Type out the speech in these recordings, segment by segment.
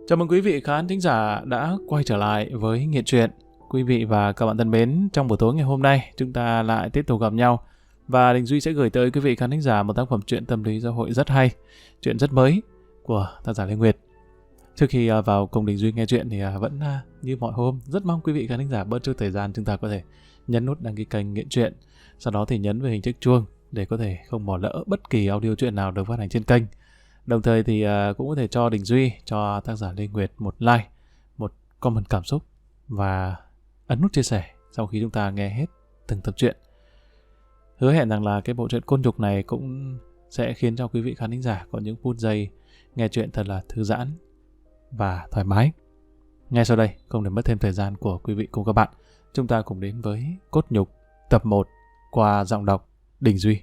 Chào mừng quý vị khán thính giả đã quay trở lại với Nghiện Truyện. Quý vị và các bạn thân mến, trong buổi tối ngày hôm nay chúng ta lại tiếp tục gặp nhau và Đình Duy sẽ gửi tới quý vị khán thính giả một tác phẩm truyện tâm lý xã hội rất hay, truyện rất mới của tác giả Lê Nguyệt. Trước khi vào cùng Đình Duy nghe truyện thì vẫn như mọi hôm, rất mong quý vị khán thính giả bớt chút thời gian chúng ta có thể nhấn nút đăng ký kênh Nghiện Truyện, sau đó thì nhấn vào hình chiếc chuông để có thể không bỏ lỡ bất kỳ audio truyện nào được phát hành trên kênh. Đồng thời thì cũng có thể cho Đình Duy, cho tác giả Lê Nguyệt một like, một comment cảm xúc và ấn nút chia sẻ sau khi chúng ta nghe hết từng tập truyện. Hứa hẹn rằng là cái bộ truyện côn nhục này cũng sẽ khiến cho quý vị khán thính giả có những phút giây nghe truyện thật là thư giãn và thoải mái. Ngay sau đây, không để mất thêm thời gian của quý vị cùng các bạn, chúng ta cùng đến với Cốt Nhục tập 1 qua giọng đọc Đình Duy.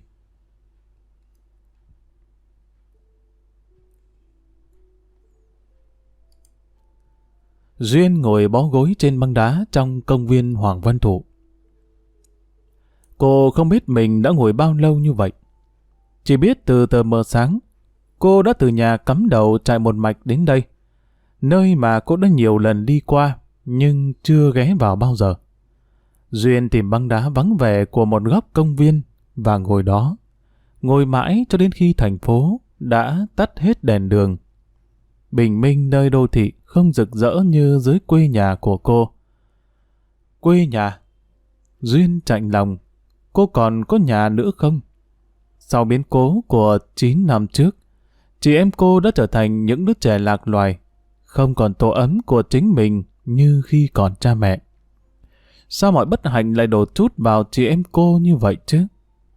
Duyên ngồi bó gối trên băng đá trong công viên Hoàng Văn Thụ. Cô không biết mình đã ngồi bao lâu như vậy. Chỉ biết từ tờ mờ sáng, cô đã từ nhà cắm đầu chạy một mạch đến đây, nơi mà cô đã nhiều lần đi qua nhưng chưa ghé vào bao giờ. Duyên tìm băng đá vắng vẻ của một góc công viên và ngồi đó, ngồi mãi cho đến khi thành phố đã tắt hết đèn đường. Bình minh nơi đô thị không rực rỡ như dưới quê nhà của cô. Quê nhà? Duyên chạnh lòng, cô còn có nhà nữa không? Sau biến cố của 9 năm trước, chị em cô đã trở thành những đứa trẻ lạc loài, không còn tổ ấm của chính mình như khi còn cha mẹ. Sao mọi bất hạnh lại đổ trút vào chị em cô như vậy chứ?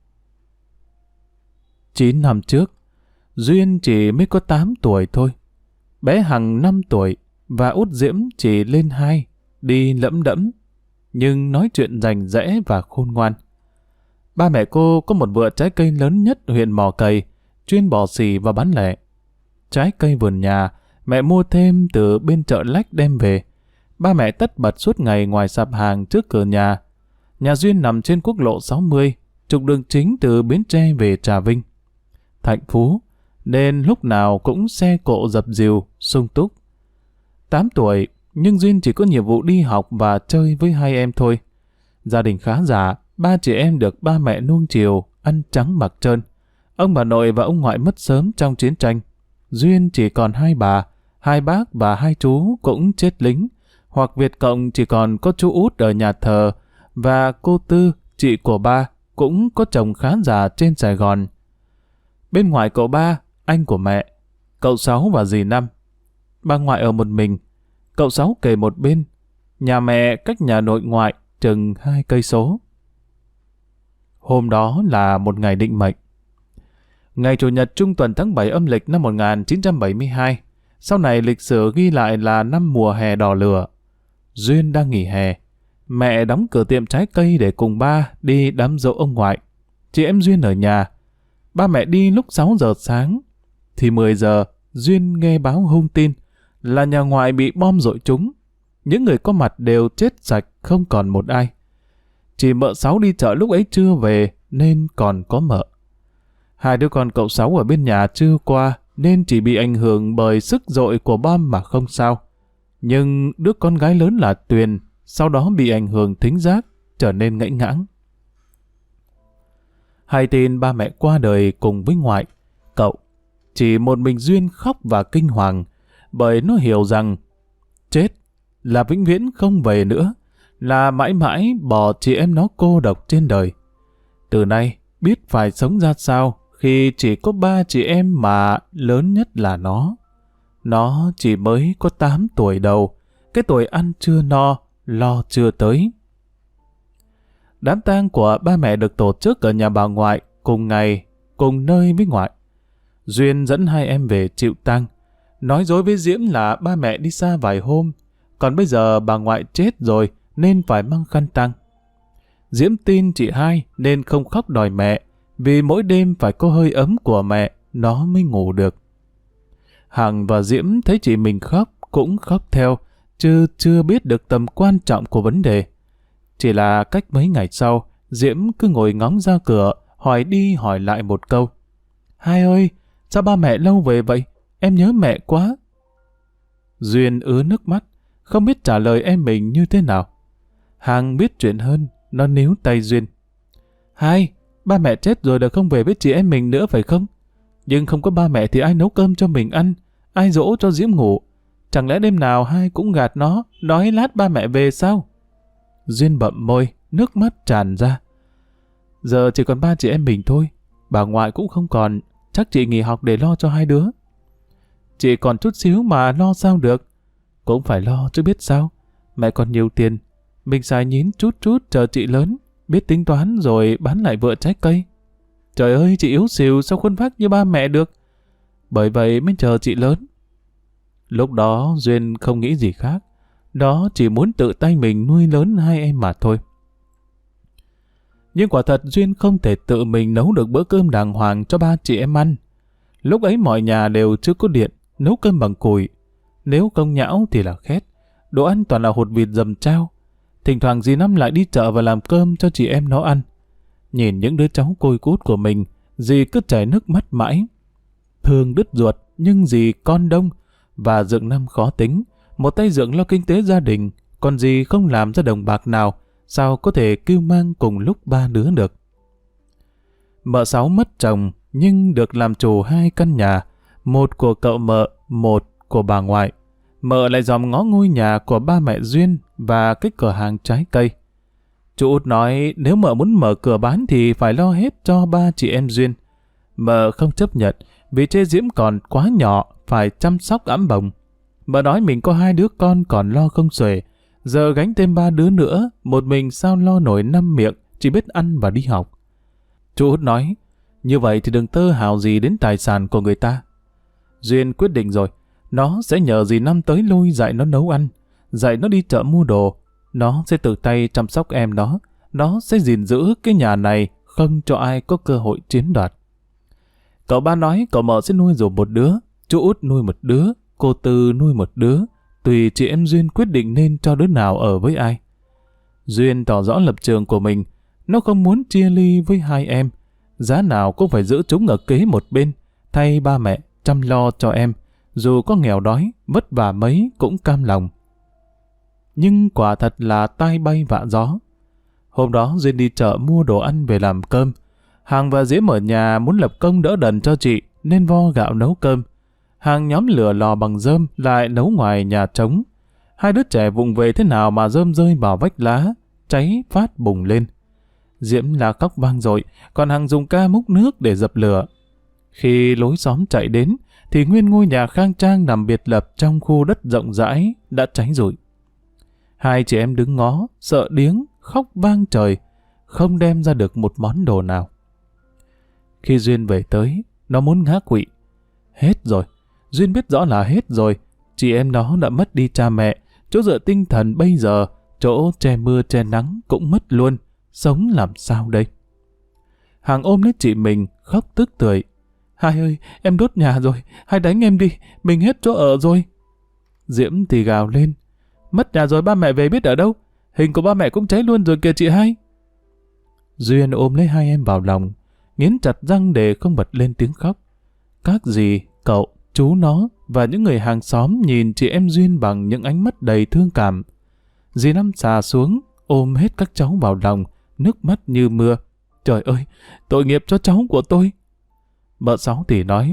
9 năm trước, Duyên chỉ mới có 8 tuổi thôi. Bé Hằng 5 tuổi và Út Diễm chỉ lên 2, đi lẫm đẫm, nhưng nói chuyện rành rẽ và khôn ngoan. Ba mẹ cô có một vựa trái cây lớn nhất huyện Mỏ Cày, chuyên bỏ xỉ và bán lẻ. Trái cây vườn nhà, mẹ mua thêm từ bên chợ lách đem về. Ba mẹ tất bật suốt ngày ngoài sạp hàng trước cửa nhà. Nhà Duyên nằm trên quốc lộ 60, trục đường chính từ Bến Tre về Trà Vinh. Thạnh Phú, nên lúc nào cũng xe cộ dập dìu, sung túc. 8 tuổi, nhưng Duyên chỉ có nhiệm vụ đi học và chơi với hai em thôi. Gia đình khá giả, 3 chị em được ba mẹ nuông chiều, ăn trắng mặc trơn. Ông bà nội và ông ngoại mất sớm trong chiến tranh. Duyên chỉ còn 2 bà, 2 bác và 2 chú cũng chết lính, hoặc Việt Cộng chỉ còn có chú Út ở nhà thờ, và cô Tư, chị của ba, cũng có chồng khá giả trên Sài Gòn. Bên ngoài cậu ba, anh của mẹ, cậu Sáu và dì Năm. Bà ngoại ở một mình, cậu Sáu kề một bên, nhà mẹ cách nhà nội ngoại chừng 2 cây số. Hôm đó là một ngày định mệnh. Ngày Chủ nhật trung tuần tháng 7 âm lịch năm 1972, sau này lịch sử ghi lại là năm mùa hè đỏ lửa. Duyên đang nghỉ hè, mẹ đóng cửa tiệm trái cây để cùng ba đi đám giỗ ông ngoại. Chị em Duyên ở nhà. Ba mẹ đi lúc 6 giờ sáng, thì 10 giờ Duyên nghe báo hung tin là nhà ngoại bị bom dội trúng. Những người có mặt đều chết sạch, không còn một ai. Chỉ mợ Sáu đi chợ lúc ấy chưa về nên còn có mợ. 2 đứa con cậu Sáu ở bên nhà chưa qua nên chỉ bị ảnh hưởng bởi sức dội của bom mà không sao. Nhưng đứa con gái lớn là Tuyền sau đó bị ảnh hưởng thính giác, trở nên ngãnh ngãng. Hay tin ba mẹ qua đời cùng với ngoại, cậu, chỉ một mình Duyên khóc và kinh hoàng, bởi nó hiểu rằng chết là vĩnh viễn không về nữa, là mãi mãi bỏ chị em nó cô độc trên đời. Từ nay biết phải sống ra sao khi chỉ có 3 chị em mà lớn nhất là nó. Nó chỉ mới có 8 tuổi đầu, cái tuổi ăn chưa no, lo chưa tới. Đám tang của ba mẹ được tổ chức ở nhà bà ngoại cùng ngày, cùng nơi với ngoại. Duyên dẫn 2 em về chịu tang, nói dối với Diễm là ba mẹ đi xa vài hôm, còn bây giờ bà ngoại chết rồi nên phải mang khăn tang. Diễm tin chị hai nên không khóc đòi mẹ, vì mỗi đêm phải có hơi ấm của mẹ nó mới ngủ được. Hằng và Diễm thấy chị mình khóc cũng khóc theo, chứ chưa biết được tầm quan trọng của vấn đề. Chỉ là cách mấy ngày sau, Diễm cứ ngồi ngóng ra cửa, hỏi đi hỏi lại một câu. Hai ơi, sao ba mẹ lâu về vậy? Em nhớ mẹ quá. Duyên ứa nước mắt, không biết trả lời em mình như thế nào. Hằng biết chuyện hơn, nó níu tay Duyên. Hai, ba mẹ chết rồi đã không về với chị em mình nữa phải không? Nhưng không có ba mẹ thì ai nấu cơm cho mình ăn, ai dỗ cho Diễm ngủ? Chẳng lẽ đêm nào hai cũng gạt nó, nói lát ba mẹ về sao? Duyên bậm môi, nước mắt tràn ra. Giờ chỉ còn ba chị em mình thôi, bà ngoại cũng không còn, chắc chị nghỉ học để lo cho hai đứa. Chị còn chút xíu mà lo sao được? Cũng phải lo chứ biết sao. Mẹ còn nhiều tiền, mình xài nhín chút chút chờ chị lớn, biết tính toán rồi bán lại vựa trái cây. Trời ơi, chị yếu xìu sao khuôn phác như ba mẹ được. Bởi vậy mới chờ chị lớn. Lúc đó Duyên không nghĩ gì khác. Đó chỉ muốn tự tay mình nuôi lớn hai em mà thôi. Nhưng quả thật Duyên không thể tự mình nấu được bữa cơm đàng hoàng cho ba chị em ăn. Lúc ấy mọi nhà đều chưa có điện, nấu cơm bằng củi. Nếu công nhão thì là khét. Đồ ăn toàn là hột vịt dầm trao. Thỉnh thoảng dì Năm lại đi chợ và làm cơm cho chị em nó ăn. Nhìn những đứa cháu côi cút của mình, dì cứ chảy nước mắt mãi. Thương đứt ruột, nhưng dì con đông, và Dượng Năm khó tính. Một tay Dượng lo kinh tế gia đình, còn dì không làm ra đồng bạc nào, sao có thể cưu mang cùng lúc ba đứa được. Mợ Sáu mất chồng, nhưng được làm chủ hai căn nhà, một của cậu mợ, một của bà ngoại. Mợ lại dòm ngó ngôi nhà của ba mẹ Duyên và cái cửa hàng trái cây. Chú Út nói nếu mợ muốn mở cửa bán thì phải lo hết cho ba chị em Duyên. Mợ không chấp nhận vì chê Diễm còn quá nhỏ, phải chăm sóc ẵm bồng. Mợ nói mình có hai đứa con còn lo không xuể, giờ gánh thêm ba đứa nữa, một mình sao lo nổi năm miệng, chỉ biết ăn và đi học. Chú Út nói, như vậy thì đừng tơ hào gì đến tài sản của người ta. Duyên quyết định rồi, nó sẽ nhờ dì Năm tới lui dạy nó nấu ăn, dạy nó đi chợ mua đồ. Nó sẽ tự tay chăm sóc em nó sẽ gìn giữ cái nhà này, không cho ai có cơ hội chiếm đoạt. Cậu ba nói cậu mợ sẽ nuôi dùm một đứa, chú Út nuôi một đứa, cô Tư nuôi một đứa, tùy chị em Duyên quyết định nên cho đứa nào ở với ai. Duyên tỏ rõ lập trường của mình, nó không muốn chia ly với hai em, giá nào cũng phải giữ chúng ở kế một bên, thay ba mẹ chăm lo cho em, dù có nghèo đói, vất vả mấy cũng cam lòng. Nhưng quả thật là tai bay vạ gió. Hôm đó Duyên đi chợ mua đồ ăn về làm cơm. Hằng và Diễm ở nhà muốn lập công đỡ đần cho chị nên vo gạo nấu cơm. Hằng nhóm lửa lò bằng rơm lại nấu ngoài nhà trống. Hai đứa trẻ vụng về thế nào mà rơm rơi vào vách lá, cháy phát bùng lên. Diễm la khóc vang dội, còn Hằng dùng ca múc nước để dập lửa. Khi lối xóm chạy đến thì nguyên ngôi nhà khang trang nằm biệt lập trong khu đất rộng rãi đã cháy rụi. Hai chị em đứng ngó, sợ điếng, khóc vang trời, không đem ra được một món đồ nào. Khi Duyên về tới, nó muốn ngã quỵ. Hết rồi, Duyên biết rõ là hết rồi. Chị em nó đã mất đi cha mẹ, chỗ dựa tinh thần bây giờ, chỗ che mưa che nắng cũng mất luôn. Sống làm sao đây? Hằng ôm lấy chị mình, khóc tức tưởi. Hai ơi, em đốt nhà rồi, hai đánh em đi, mình hết chỗ ở rồi. Diễm thì gào lên. Mất nhà rồi ba mẹ về biết ở đâu? Hình của ba mẹ cũng cháy luôn rồi kìa chị hai. Duyên ôm lấy hai em vào lòng, nghiến chặt răng để không bật lên tiếng khóc. Các dì, cậu, chú nó và những người hàng xóm nhìn chị em Duyên bằng những ánh mắt đầy thương cảm. Dì Năm xà xuống, ôm hết các cháu vào lòng, nước mắt như mưa. Trời ơi, tội nghiệp cho cháu của tôi. Mợ Sáu thì nói,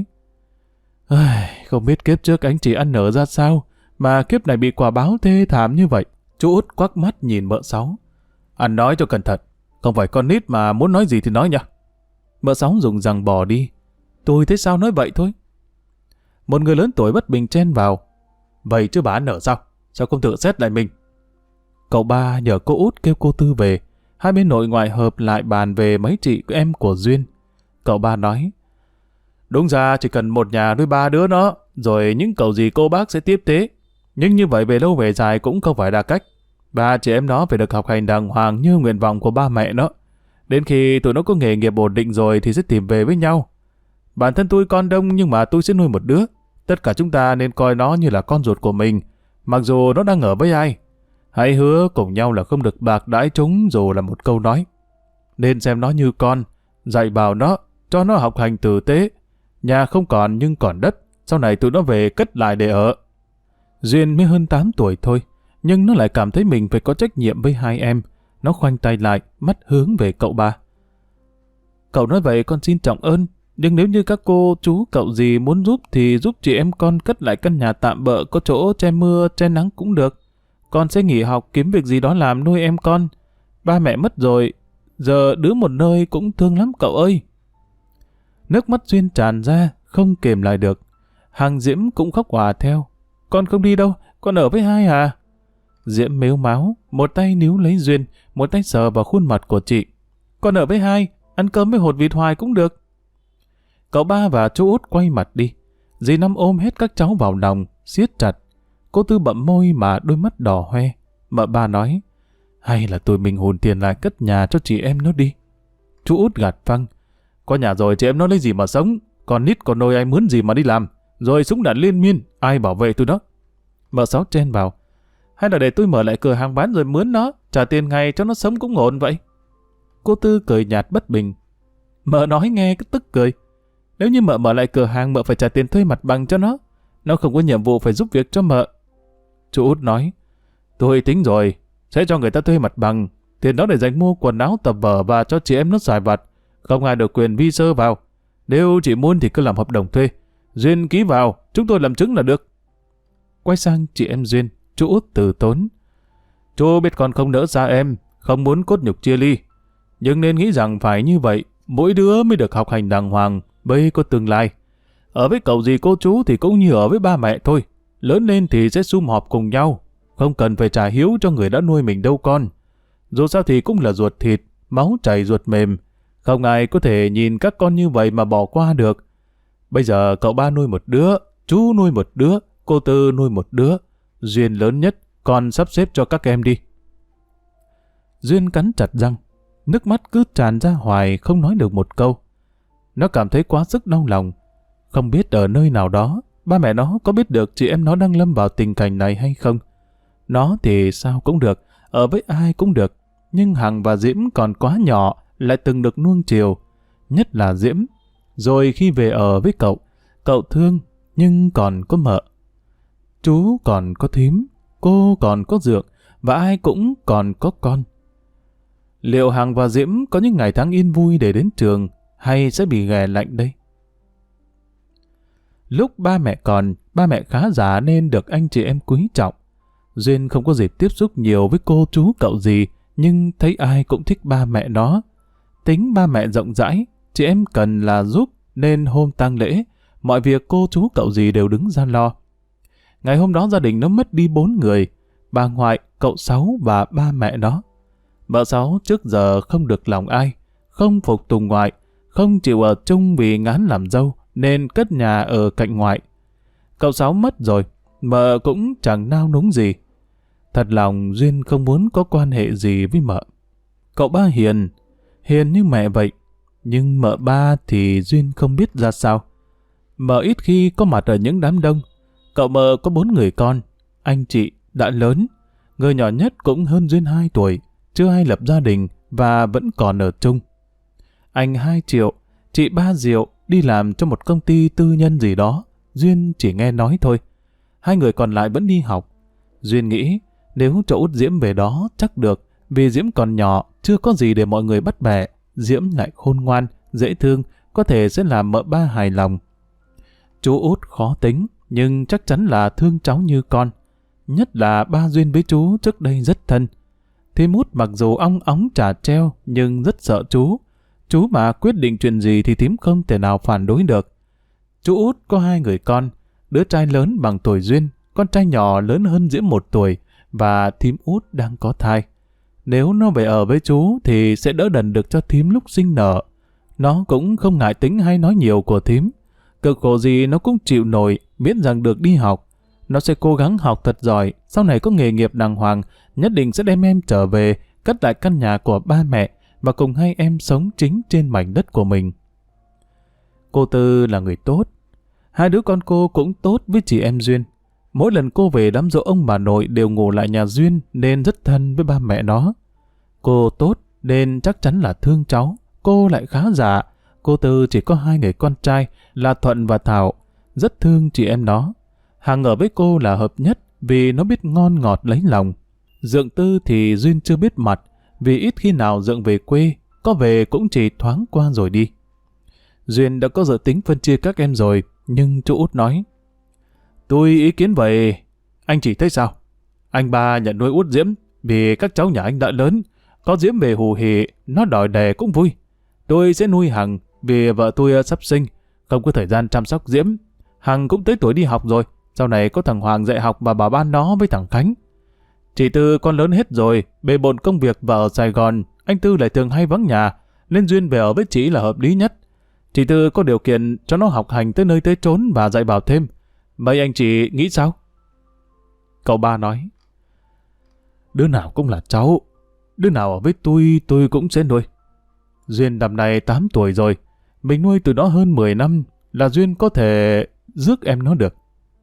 không biết kiếp trước anh chị ăn nở ra sao, mà kiếp này bị quả báo thê thảm như vậy. Chú Út quắc mắt nhìn mợ Sáu. Anh nói cho cẩn thận, không phải con nít mà muốn nói gì thì nói nha. Mợ Sáu dùng rằng bỏ đi. Tôi thấy sao nói vậy thôi. Một người lớn tuổi bất bình chen vào. Vậy chứ bà ăn nở sao? Sao không tự xét lại mình? Cậu ba nhờ cô Út kêu cô Tư về. Hai bên nội ngoại hợp lại bàn về mấy chị em của Duyên. Cậu ba nói, đúng ra chỉ cần một nhà nuôi ba đứa nó, rồi những cậu gì cô bác sẽ tiếp tế. Nhưng như vậy về lâu về dài cũng không phải là cách. Ba chị em nó phải được học hành đàng hoàng như nguyện vọng của ba mẹ nó. Đến khi tụi nó có nghề nghiệp ổn định rồi thì sẽ tìm về với nhau. Bản thân tôi con đông nhưng mà tôi sẽ nuôi một đứa. Tất cả chúng ta nên coi nó như là con ruột của mình, mặc dù nó đang ở với ai. Hãy hứa cùng nhau là không được bạc đãi chúng dù là một câu nói. Nên xem nó như con, dạy bảo nó, cho nó học hành tử tế. Nhà không còn nhưng còn đất, sau này tụi nó về cất lại để ở. Duyên mới hơn 8 tuổi thôi, nhưng nó lại cảm thấy mình phải có trách nhiệm với hai em. Nó khoanh tay lại, mắt hướng về cậu ba. Cậu nói vậy con xin trọng ơn, nhưng nếu như các cô, chú, cậu gì muốn giúp thì giúp chị em con cất lại căn nhà tạm bợ có chỗ che mưa, che nắng cũng được. Con sẽ nghỉ học kiếm việc gì đó làm nuôi em con. Ba mẹ mất rồi, giờ đứa một nơi cũng thương lắm cậu ơi. Nước mắt Duyên tràn ra, không kềm lại được. Hàng Diễm cũng khóc òa theo. Con không đi đâu, con ở với hai à? Diễm mếu máo, một tay níu lấy Duyên, một tay sờ vào khuôn mặt của chị. Con ở với hai, ăn cơm với hột vịt hoài cũng được. Cậu ba và chú Út quay mặt đi. Dì Năm ôm hết các cháu vào lòng, siết chặt. Cô Tư bậm môi mà đôi mắt đỏ hoe. Mợ ba nói, hay là tụi mình hùn tiền lại cất nhà cho chị em nó đi. Chú Út gạt phăng. Có nhà rồi chị em nó lấy gì mà sống, còn nít còn nôi ai mướn gì mà đi làm, rồi súng đạn liên miên, ai bảo vệ tôi đó. Mợ Sáu chen vào. Hay là để tôi mở lại cửa hàng bán rồi mướn nó, trả tiền ngày cho nó sống cũng ổn vậy. Cô Tư cười nhạt bất bình. Mợ nói nghe cứ tức cười. Nếu như mợ mở lại cửa hàng, mợ phải trả tiền thuê mặt bằng cho nó không có nhiệm vụ phải giúp việc cho mợ. Chú Út nói, tôi tính rồi, sẽ cho người ta thuê mặt bằng, tiền đó để dành mua quần áo tập vở và cho chị em nó xài vặt, không ai được quyền vi sơ vào. Nếu chị muốn thì cứ làm hợp đồng thuê, Duyên ký vào, chúng tôi làm chứng là được. Quay sang chị em Duyên, chú Út từ tốn. Chú biết con không nỡ xa em, không muốn cốt nhục chia ly, nhưng nên nghĩ rằng phải như vậy, mỗi đứa mới được học hành đàng hoàng, mới có tương lai. Ở với cậu dì cô chú thì cũng như ở với ba mẹ thôi, lớn lên thì sẽ sum họp cùng nhau, không cần phải trả hiếu cho người đã nuôi mình đâu con. Dù sao thì cũng là ruột thịt, máu chảy ruột mềm, không ai có thể nhìn các con như vậy mà bỏ qua được. Bây giờ cậu ba nuôi một đứa, chú nuôi một đứa, cô Tư nuôi một đứa, Duyên lớn nhất, con sắp xếp cho các em đi. Duyên cắn chặt răng, nước mắt cứ tràn ra hoài không nói được một câu. Nó cảm thấy quá sức đau lòng. Không biết ở nơi nào đó, ba mẹ nó có biết được chị em nó đang lâm vào tình cảnh này hay không. Nó thì sao cũng được, ở với ai cũng được, nhưng Hằng và Diễm còn quá nhỏ, lại từng được nuông chiều, nhất là Diễm. Rồi khi về ở với cậu thương, nhưng còn có mợ. Chú còn có thím, cô còn có Dượng, và ai cũng còn có con. Liệu Hằng và Diễm có những ngày tháng yên vui để đến trường, hay sẽ bị ghẻ lạnh đây? Lúc ba mẹ còn, ba mẹ khá già nên được anh chị em quý trọng. Duyên không có dịp tiếp xúc nhiều với cô chú cậu gì, nhưng thấy ai cũng thích ba mẹ nó. Tính ba mẹ rộng rãi, chị em cần là giúp, nên hôm tang lễ, mọi việc cô chú cậu gì đều đứng ra lo. Ngày hôm đó gia đình nó mất đi 4 người, bà ngoại, cậu Sáu và ba mẹ nó. Bà Sáu trước giờ không được lòng ai, không phục tùng ngoại, không chịu ở chung vì ngán làm dâu, nên cất nhà ở cạnh ngoại. Cậu Sáu mất rồi, mợ cũng chẳng nao núng gì. Thật lòng Duyên không muốn có quan hệ gì với mợ. Cậu ba hiền như mẹ vậy, nhưng mợ ba thì Duyên không biết ra sao. Mợ ít khi có mặt ở những đám đông. Cậu mợ có 4 người con, anh chị đã lớn, người nhỏ nhất cũng hơn Duyên 2 tuổi, chưa ai lập gia đình và vẫn còn ở chung. Anh 2 triệu, chị 3 triệu đi làm cho một công ty tư nhân gì đó, Duyên chỉ nghe nói thôi. 2 người còn lại vẫn đi học. Duyên nghĩ nếu cho út Diễm về đó chắc được, vì Diễm còn nhỏ, chưa có gì để mọi người bắt bẻ. Diễm lại khôn ngoan, dễ thương, có thể sẽ làm mợ ba hài lòng. Chú Út khó tính, nhưng chắc chắn là thương cháu như con. Nhất là ba Duyên với chú trước đây rất thân. Thím Út mặc dù ong óng chả treo, nhưng rất sợ chú. Chú mà quyết định chuyện gì thì thím không thể nào phản đối được. Chú Út có 2 người con, đứa trai lớn bằng tuổi Duyên, con trai nhỏ lớn hơn Diễm 1 tuổi, và thím Út đang có thai. Nếu nó về ở với chú thì sẽ đỡ đần được cho thím lúc sinh nở. Nó cũng không ngại tính hay nói nhiều của thím. Cực khổ gì nó cũng chịu nổi, miễn rằng được đi học. Nó sẽ cố gắng học thật giỏi, sau này có nghề nghiệp đàng hoàng, nhất định sẽ đem em trở về, cất lại căn nhà của ba mẹ và cùng hai em sống chính trên mảnh đất của mình. Cô Tư là người tốt. 2 đứa con cô cũng tốt với chị em Duyên. Mỗi lần cô về đám giỗ ông bà nội đều ngủ lại nhà Duyên nên rất thân với ba mẹ nó. Cô tốt nên chắc chắn là thương cháu. Cô lại khá giả. Cô Tư chỉ có 2 người con trai là Thuận và Thảo. Rất thương chị em nó. Hằng ở với cô là hợp nhất. vì nó biết ngon ngọt lấy lòng. Dượng Tư thì Duyên chưa biết mặt, vì ít khi nào Dượng về quê, có về cũng chỉ thoáng qua rồi đi. Duyên đã có dự tính phân chia các em rồi, nhưng chú Út nói: tôi ý kiến vậy, anh chỉ thấy sao? Anh ba nhận nuôi Út Diễm vì các cháu nhà anh đã lớn, có Diễm về hù hỉ, nó đòi đẻ cũng vui. Tôi sẽ nuôi Hằng vì vợ tôi sắp sinh, không có thời gian chăm sóc Diễm. Hằng cũng tới tuổi đi học rồi, sau này có thằng Hoàng dạy học và bảo ban nó với thằng Khánh. Chị Tư con lớn hết rồi, bề bộn công việc và ở Sài Gòn, anh Tư lại thường hay vắng nhà, nên Duyên về ở với chị là hợp lý nhất. Chị Tư có điều kiện cho nó học hành tới nơi tới chốn và dạy bảo thêm. Mấy anh chị nghĩ sao? Cậu ba nói: đứa nào cũng là cháu, đứa nào ở với tôi cũng sẽ nuôi. Duyên năm nay 8 tuổi rồi, mình nuôi từ đó hơn 10 năm là Duyên có thể rước em nó được.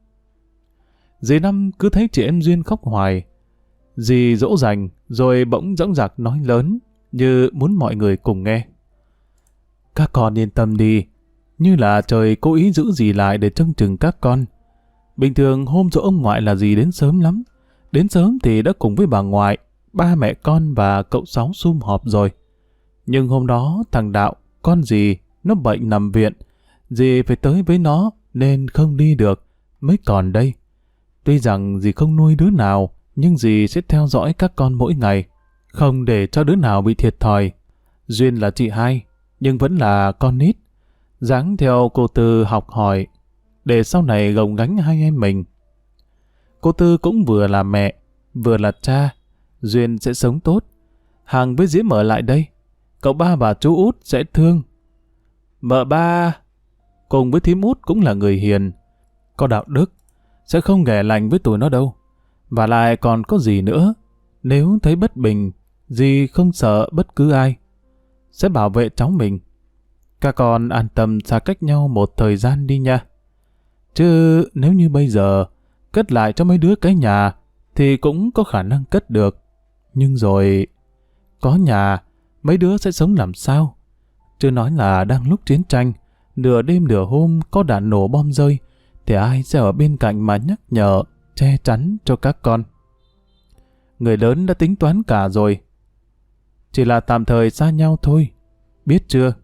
Dì Năm cứ thấy chị em Duyên khóc hoài. Dì dỗ dành rồi bỗng dõng dạc nói lớn như muốn mọi người cùng nghe: các con yên tâm đi, như là trời cố ý giữ dì lại để trông chừng các con. Bình thường hôm dỗ ông ngoại là dì đến sớm lắm. Đến sớm thì đã cùng với bà ngoại, ba mẹ con và cậu Sáu sum họp rồi. Nhưng hôm đó thằng Đạo, con dì, nó bệnh nằm viện. Dì phải tới với nó nên không đi được, mới còn đây. Tuy rằng dì không nuôi đứa nào, nhưng dì sẽ theo dõi các con mỗi ngày, không để cho đứa nào bị thiệt thòi. Duyên là chị hai, nhưng vẫn là con nít. Dáng theo cô Tư học hỏi, để sau này gồng gánh hai em mình. Cô Tư cũng vừa là mẹ, vừa là cha. Duyên sẽ sống tốt. Hằng với Diễm ở lại đây, cậu ba và chú Út sẽ thương. Mợ ba cùng với thím Út cũng là người hiền, có đạo đức, sẽ không ghẻ lạnh với tụi nó đâu. Và lại còn có gì nữa, nếu thấy bất bình, dì không sợ bất cứ ai, sẽ bảo vệ cháu mình. Các con an tâm xa cách nhau một thời gian đi nha. Chứ nếu như bây giờ cất lại cho mấy đứa cái nhà thì cũng có khả năng cất được. Nhưng rồi có nhà, mấy đứa sẽ sống làm sao? Chứ nói là đang lúc chiến tranh, nửa đêm nửa hôm có đạn nổ bom rơi, thì ai sẽ ở bên cạnh mà nhắc nhở, che chắn cho các con? Người lớn đã tính toán cả rồi. Chỉ là tạm thời xa nhau thôi, biết chưa?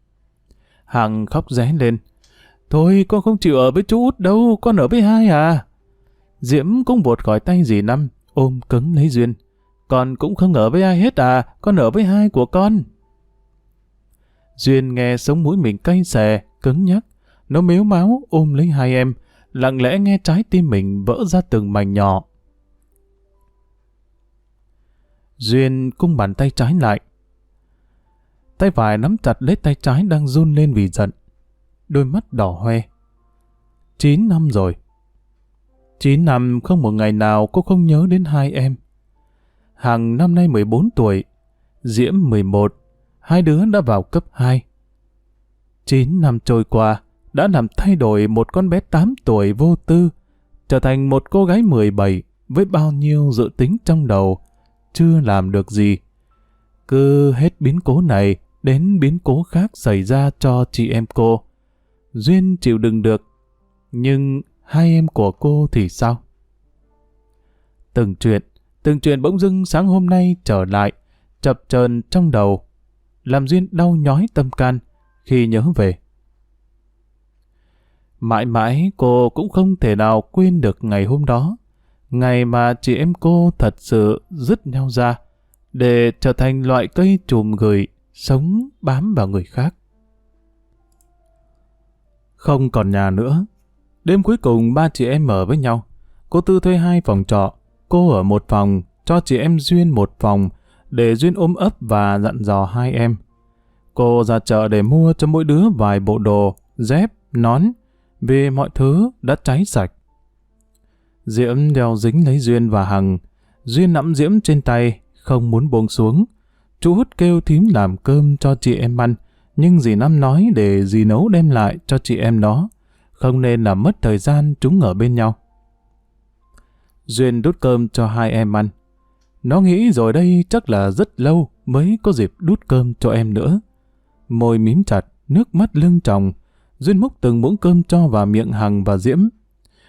Hằng khóc ré lên: thôi con không chịu ở với chú Út đâu, con ở với hai à. Diễm cũng vụt khỏi tay dì Năm, ôm cứng lấy Duyên: con cũng không ở với ai hết à, con ở với hai của con. Duyên nghe sống mũi mình cay xè, cứng nhắc. Nó mếu máo ôm lấy hai em, lặng lẽ nghe trái tim mình vỡ ra từng mảnh nhỏ. Duyên cung bàn tay trái lại. Tay phải nắm chặt lấy tay trái đang run lên vì giận. Đôi mắt đỏ hoe. 9 năm rồi. 9 năm không một ngày nào cô không nhớ đến hai em. Hằng năm nay 14 tuổi, Diễm 11, hai đứa đã vào cấp 2. 9 năm trôi qua, đã làm thay đổi một con bé 8 tuổi vô tư, trở thành một cô gái 17 với bao nhiêu dự tính trong đầu, chưa làm được gì. Cứ hết biến cố này đến biến cố khác xảy ra cho chị em cô. Duyên chịu đựng được, nhưng hai em của cô thì sao? Từng chuyện bỗng dưng sáng hôm nay trở lại, chập chờn trong đầu, làm Duyên đau nhói tâm can khi nhớ về. Mãi mãi cô cũng không thể nào quên được ngày hôm đó, ngày mà chị em cô thật sự dứt nhau ra, để trở thành loại cây chùm gửi, sống bám vào người khác. Không còn nhà nữa. Đêm cuối cùng ba chị em ở với nhau. Cô Tư thuê 2 phòng trọ, cô ở một phòng, cho chị em Duyên một phòng, để Duyên ôm ấp và dặn dò hai em. Cô ra chợ để mua cho mỗi đứa vài bộ đồ, dép, nón, vì mọi thứ đã cháy sạch. Diễm đeo dính lấy Duyên và Hằng. Duyên nắm Diễm trên tay, không muốn buông xuống. Chú Út kêu thím làm cơm cho chị em ăn, nhưng dì Năm nói để dì nấu đem lại cho chị em nó, không nên làm mất thời gian chúng ở bên nhau. Duyên đút cơm cho hai em ăn. Nó nghĩ rồi đây chắc là rất lâu mới có dịp đút cơm cho em nữa. Môi mím chặt, nước mắt lưng tròng, Duyên múc từng muỗng cơm cho vào miệng Hằng và Diễm.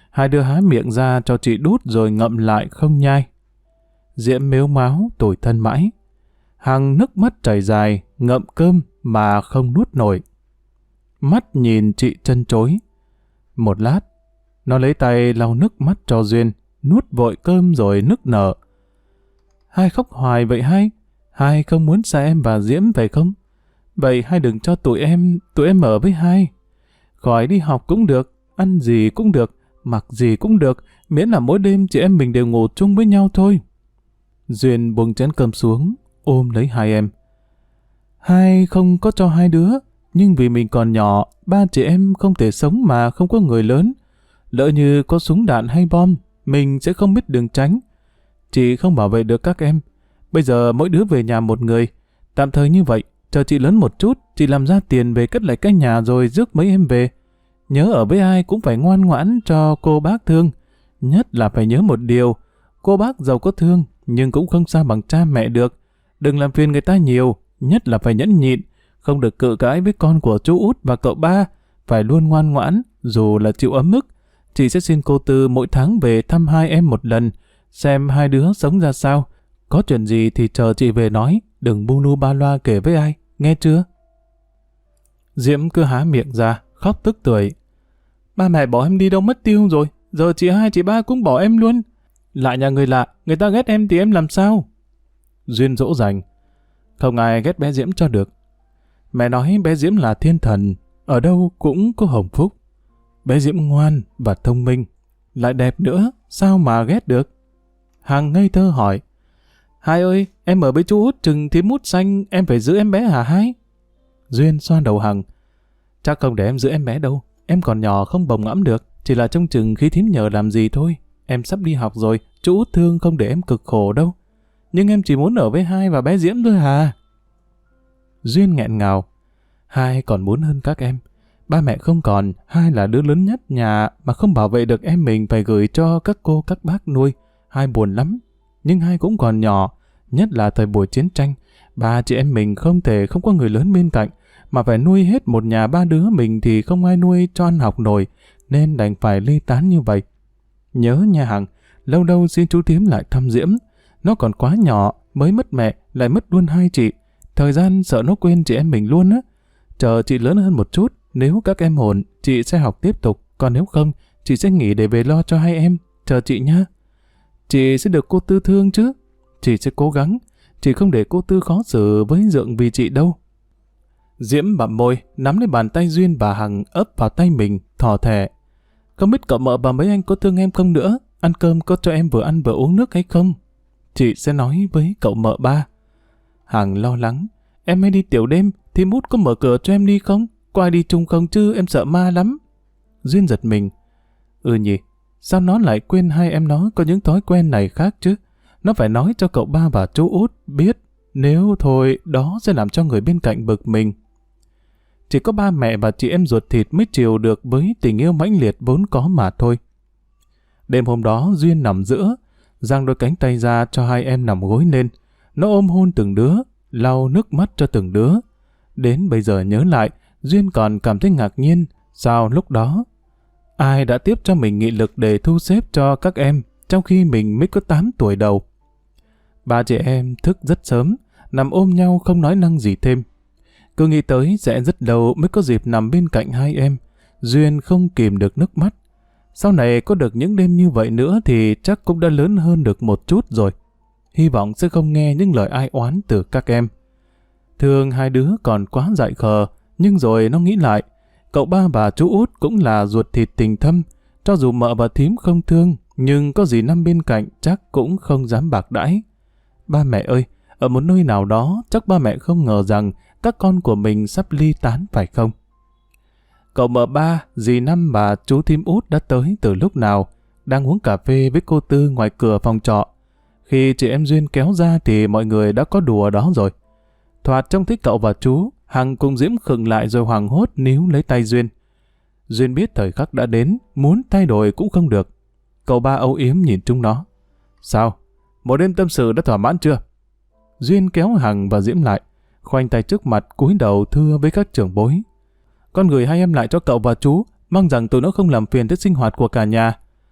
Hai đứa há miệng ra cho chị đút rồi ngậm lại không nhai. Diễm mếu máo tủi thân mãi. Hằng nước mắt chảy dài, ngậm cơm mà không nuốt nổi. Mắt nhìn chị trân trối. Một lát, nó lấy tay lau nước mắt cho Duyên, nuốt vội cơm rồi nức nở. Hai khóc hoài vậy hai? Hai không muốn xa em và Diễm phải không? Vậy hai đừng cho tụi em ở với hai. Khỏi đi học cũng được, ăn gì cũng được, mặc gì cũng được, miễn là mỗi đêm chị em mình đều ngủ chung với nhau thôi. Duyên buông chén cơm xuống, ôm lấy hai em. Hai không có cho hai đứa, nhưng vì mình còn nhỏ, ba chị em không thể sống mà không có người lớn. Lỡ như có súng đạn hay bom, mình sẽ không biết đường tránh. Chị không bảo vệ được các em. Bây giờ mỗi đứa về nhà một người. Tạm thời như vậy, chờ chị lớn một chút, chị làm ra tiền về cất lại cái nhà rồi rước mấy em về. Nhớ ở với ai cũng phải ngoan ngoãn cho cô bác thương. Nhất là phải nhớ một điều, cô bác giàu có thương, nhưng cũng không sao bằng cha mẹ được. Đừng làm phiền người ta nhiều, nhất là phải nhẫn nhịn, không được cự cãi với con của chú út và cậu ba, phải luôn ngoan ngoãn, dù là chịu ấm ức. Chị sẽ xin cô Tư mỗi tháng về thăm hai em một lần, xem hai đứa sống ra sao. Có chuyện gì thì chờ chị về nói, đừng bu lu ba loa kể với ai, nghe chưa? Diễm cứ há miệng ra, khóc tức tưởi. Ba mẹ bỏ em đi đâu mất tiêu rồi, giờ chị hai chị ba cũng bỏ em luôn. Lại nhà người lạ, người ta ghét em thì em làm sao? Duyên dỗ dành. Không ai ghét bé Diễm cho được. Mẹ nói bé Diễm là thiên thần, ở đâu cũng có hồng phúc. Bé Diễm ngoan và thông minh, lại đẹp nữa, sao mà ghét được? Hằng ngây thơ hỏi. Hai ơi, em ở với chú út chừng thím út xanh, em phải giữ em bé hả hai? Duyên xoa đầu Hằng. Chắc không để em giữ em bé đâu, em còn nhỏ không bồng ngẫm được, chỉ là trông chừng khi thím nhờ làm gì thôi. Em sắp đi học rồi, chú út thương không để em cực khổ đâu. Nhưng em chỉ muốn ở với hai và bé Diễm thôi à? Duyên nghẹn ngào. Hai còn muốn hơn các em. Ba mẹ không còn, hai là đứa lớn nhất nhà mà không bảo vệ được em mình phải gửi cho các cô các bác nuôi. Hai buồn lắm. Nhưng hai cũng còn nhỏ, nhất là thời buổi chiến tranh. Ba chị em mình không thể không có người lớn bên cạnh, mà phải nuôi hết một nhà ba đứa mình thì không ai nuôi cho ăn học nổi, nên đành phải ly tán như vậy. Nhớ nha Hằng, lâu đâu xin chú Thím lại thăm Diễm. Nó còn quá nhỏ, mới mất mẹ, lại mất luôn hai chị. Thời gian sợ nó quên chị em mình luôn á. Chờ chị lớn hơn một chút, nếu các em ổn, chị sẽ học tiếp tục. Còn nếu không, chị sẽ nghỉ để về lo cho hai em. Chờ chị nha. Chị sẽ được cô Tư thương chứ. Chị sẽ cố gắng. Chị không để cô Tư khó xử với Dượng vì chị đâu. Diễm bặm môi, nắm lấy bàn tay Duyên và Hằng ấp vào tay mình, thỏ thẻ. Không biết cậu mợ và mấy anh có thương em không nữa? Ăn cơm có cho em vừa ăn vừa uống nước hay không? Chị sẽ nói với cậu mợ ba. Hằng lo lắng. Em hay đi tiểu đêm, thì Mút có mở cửa cho em đi không? Có ai đi chung không chứ, em sợ ma lắm. Duyên giật mình. Ừ nhỉ, sao nó lại quên hai em nó có những thói quen này khác chứ? Nó phải nói cho cậu ba và chú út biết. Nếu thôi, đó sẽ làm cho người bên cạnh bực mình. Chỉ có ba mẹ và chị em ruột thịt mới chiều được với tình yêu mãnh liệt vốn có mà thôi. Đêm hôm đó Duyên nằm giữa, giang đôi cánh tay ra cho hai em nằm gối lên. Nó ôm hôn từng đứa, lau nước mắt cho từng đứa. Đến bây giờ nhớ lại, Duyên còn cảm thấy ngạc nhiên. Sao lúc đó ai đã tiếp cho mình nghị lực để thu xếp cho các em, trong khi mình mới có 8 tuổi đầu. Ba chị em thức rất sớm, nằm ôm nhau không nói năng gì thêm. Cứ nghĩ tới sẽ rất lâu mới có dịp nằm bên cạnh hai em. Duyên không kìm được nước mắt. Sau này có được những đêm như vậy nữa thì chắc cũng đã lớn hơn được một chút rồi. Hy vọng sẽ không nghe những lời ai oán từ các em. Thường hai đứa còn quá dại khờ, nhưng rồi nó nghĩ lại. Cậu ba và chú út cũng là ruột thịt tình thâm. Cho dù mợ và thím không thương, nhưng có dì Năm bên cạnh chắc cũng không dám bạc đãi. Ba mẹ ơi, ở một nơi nào đó chắc ba mẹ không ngờ rằng các con của mình sắp ly tán phải không? Cậu mợ ba, dì Năm và chú thím út đã tới từ lúc nào, đang uống cà phê với cô Tư ngoài cửa phòng trọ. Khi chị em Duyên kéo ra thì mọi người đã có đùa đó rồi. Thoạt trông thấy cậu và chú, Hằng cùng Diễm khựng lại rồi hoảng hốt níu lấy tay Duyên. Duyên biết thời khắc đã đến, muốn thay đổi cũng không được. Cậu ba âu yếm nhìn chúng nó. Sao? Một đêm tâm sự đã thỏa mãn chưa? Duyên kéo Hằng và Diễm lại, khoanh tay trước mặt cúi đầu thưa với các trưởng bối. Con gửi hai em lại cho cậu và chú, mong rằng tụi nó không làm phiền tới sinh hoạt của cả nhà.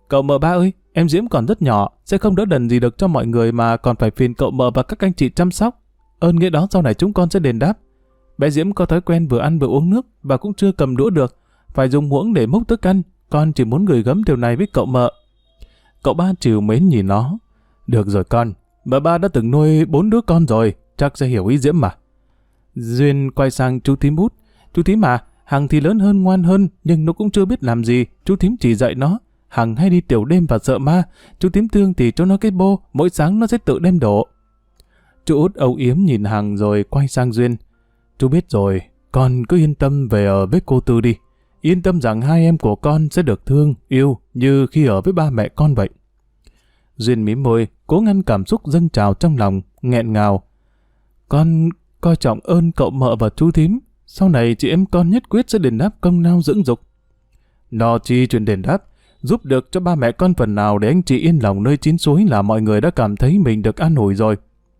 Cậu mợ ba ơi, em Diễm còn rất nhỏ, sẽ không đỡ đần gì được cho mọi người mà còn phải phiền cậu mợ và các anh chị chăm sóc. Ơn nghĩa đó sau này chúng con sẽ đền đáp. Bé Diễm có thói quen vừa ăn vừa uống nước và cũng chưa cầm đũa được, phải dùng muỗng để múc thức ăn. Con chỉ muốn gửi gắm điều này với cậu mợ. Cậu ba trìu mến nhìn nó. Được rồi con, bà ba đã từng nuôi 4 đứa con rồi, chắc sẽ hiểu ý Diễm mà. Duyên quay sang chú thím Út. Chú thím à, Hằng thì lớn hơn ngoan hơn, nhưng nó cũng chưa biết làm gì, chú thím chỉ dạy nó. Hằng hay đi tiểu đêm và sợ ma, chú thím Thương thì cho nó cái bô, mỗi sáng nó sẽ tự đem đổ. Chú Út âu yếm nhìn Hằng rồi quay sang Duyên. Chú biết rồi, con cứ yên tâm về ở với cô Tư đi. Yên tâm rằng hai em của con sẽ được thương, yêu như khi ở với ba mẹ con vậy. Duyên mím môi, cố ngăn cảm xúc dâng trào trong lòng, nghẹn ngào. Con coi trọng ơn cậu mợ và chú thím. Sau này chị em con nhất quyết sẽ đền đáp công lao dưỡng dục. Nó chi chuyện đền đáp, giúp được cho ba mẹ con phần nào để anh chị yên lòng nơi chín suối là mọi người đã cảm thấy mình được an ủi rồi.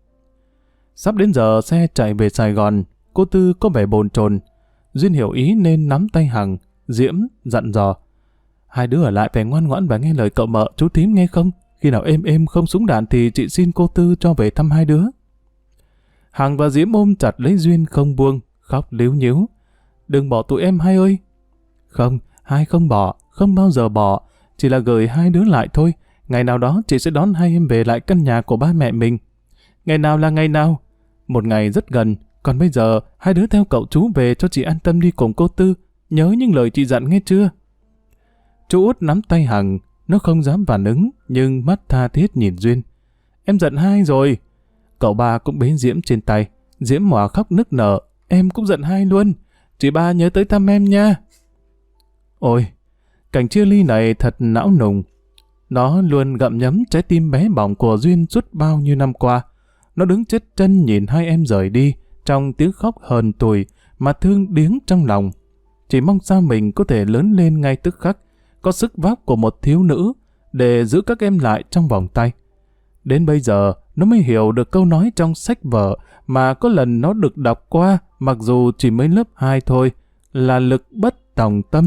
Sắp đến giờ xe chạy về Sài Gòn, cô Tư có vẻ bồn chồn. Duyên hiểu ý nên nắm tay Hằng, Diễm dặn dò. Hai đứa ở lại phải ngoan ngoãn và nghe lời cậu mợ, chú thím nghe không? Khi nào êm không súng đạn thì chị xin cô Tư cho về thăm hai đứa. Hằng và Diễm ôm chặt lấy Duyên không buông, khóc líu nhíu. Đừng bỏ tụi em hai ơi. Không, hai không bỏ, không bao giờ bỏ. Chỉ là gửi hai đứa lại thôi. Ngày nào đó chị sẽ đón hai em về lại căn nhà của ba mẹ mình. Ngày nào là ngày nào? Một ngày rất gần. Còn bây giờ, hai đứa theo cậu chú về cho chị an tâm đi cùng cô Tư. Nhớ những lời chị dặn nghe chưa? Chú Út nắm tay Hằng. Nó không dám phản ứng, nhưng mắt tha thiết nhìn Duyên. Em giận hai rồi. Cậu ba cũng bế Diễm trên tay. Diễm mòa khóc nức nở. Em cũng giận hai luôn. Chị ba nhớ tới thăm em nha. Ôi, cảnh chia ly này thật não nùng. Nó luôn gặm nhấm trái tim bé bỏng của Duyên suốt bao nhiêu năm qua. Nó đứng chết chân nhìn hai em rời đi, trong tiếng khóc hờn tủi mà thương điếng trong lòng. Chỉ mong sao mình có thể lớn lên ngay tức khắc, có sức vác của một thiếu nữ để giữ các em lại trong vòng tay. Đến bây giờ, nó mới hiểu được câu nói trong sách vở mà có lần nó được đọc qua, mặc dù chỉ mới lớp 2 thôi, là lực bất tòng tâm.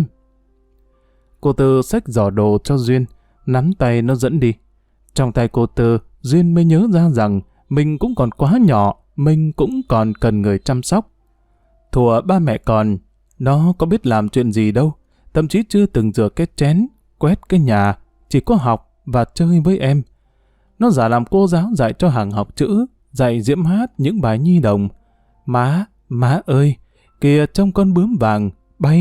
Cô Tư xách giỏ đồ cho Duyên, nắm tay nó dẫn đi. Trong tay cô Tư, Duyên mới nhớ ra rằng mình cũng còn quá nhỏ, mình cũng còn cần người chăm sóc. Thuở ba mẹ còn, nó có biết làm chuyện gì đâu, thậm chí chưa từng rửa cái chén, quét cái nhà, chỉ có học và chơi với em. Nó giả làm cô giáo dạy cho Hằng học chữ, dạy Diễm hát những bài nhi đồng. Má ơi, kìa trông con bướm vàng,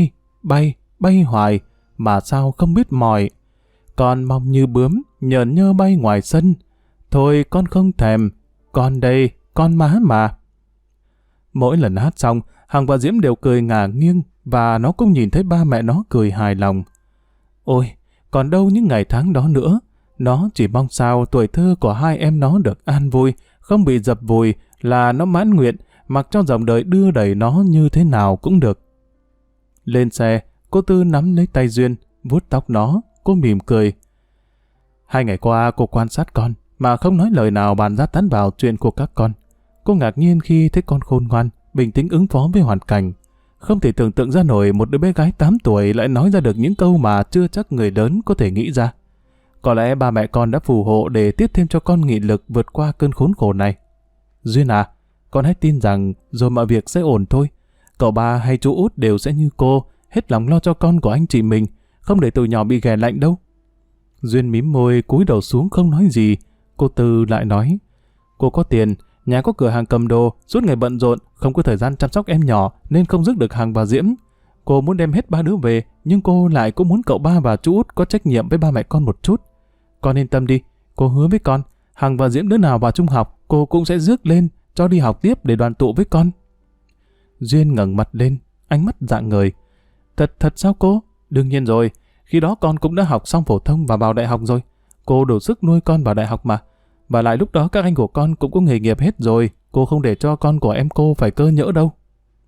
bay hoài, mà sao không biết mỏi. Con mong như bướm, nhờn nhơ bay ngoài sân. Thôi con không thèm, con đây, con má mà. Mỗi lần hát xong, Hằng và Diễm đều cười ngả nghiêng, và nó cũng nhìn thấy ba mẹ nó cười hài lòng. Ôi, còn đâu những ngày tháng đó nữa. Nó chỉ mong sao tuổi thơ của hai em nó được an vui, không bị dập vùi, là nó mãn nguyện, mặc cho dòng đời đưa đẩy nó như thế nào cũng được. Lên xe, cô Tư nắm lấy tay Duyên, vuốt tóc nó, cô mỉm cười. 2 ngày qua cô quan sát con, mà không nói lời nào bàn ra tán vào chuyện của các con. Cô ngạc nhiên khi thấy con khôn ngoan, bình tĩnh ứng phó với hoàn cảnh. Không thể tưởng tượng ra nổi một đứa bé gái 8 tuổi lại nói ra được những câu mà chưa chắc người lớn có thể nghĩ ra. Có lẽ ba mẹ con đã phù hộ để tiếp thêm cho con nghị lực vượt qua cơn khốn khổ này. Duyên à, con hãy tin rằng rồi mọi việc sẽ ổn thôi. Cậu ba hay chú Út đều sẽ như cô, hết lòng lo cho con của anh chị mình, không để tụi nhỏ bị ghẻ lạnh đâu. Duyên mím môi cúi đầu xuống không nói gì. Cô Tư lại nói, cô có tiền, nhà có cửa hàng cầm đồ, suốt ngày bận rộn, không có thời gian chăm sóc em nhỏ nên không dứt được Hằng và Diễm. Cô muốn đem hết 3 đứa về, nhưng cô lại cũng muốn cậu ba và chú Út có trách nhiệm với ba mẹ con một chút. Con yên tâm đi, cô hứa với con, Hằng và Diễm đứa nào vào trung học, cô cũng sẽ rước lên, cho đi học tiếp để đoàn tụ với con. Duyên ngẩng mặt lên, ánh mắt rạng ngời. Thật sao cô? Đương nhiên rồi, khi đó con cũng đã học xong phổ thông và vào đại học rồi. Cô đủ sức nuôi con vào đại học mà. Và lại lúc đó các anh của con cũng có nghề nghiệp hết rồi, cô không để cho con của em cô phải cơ nhỡ đâu.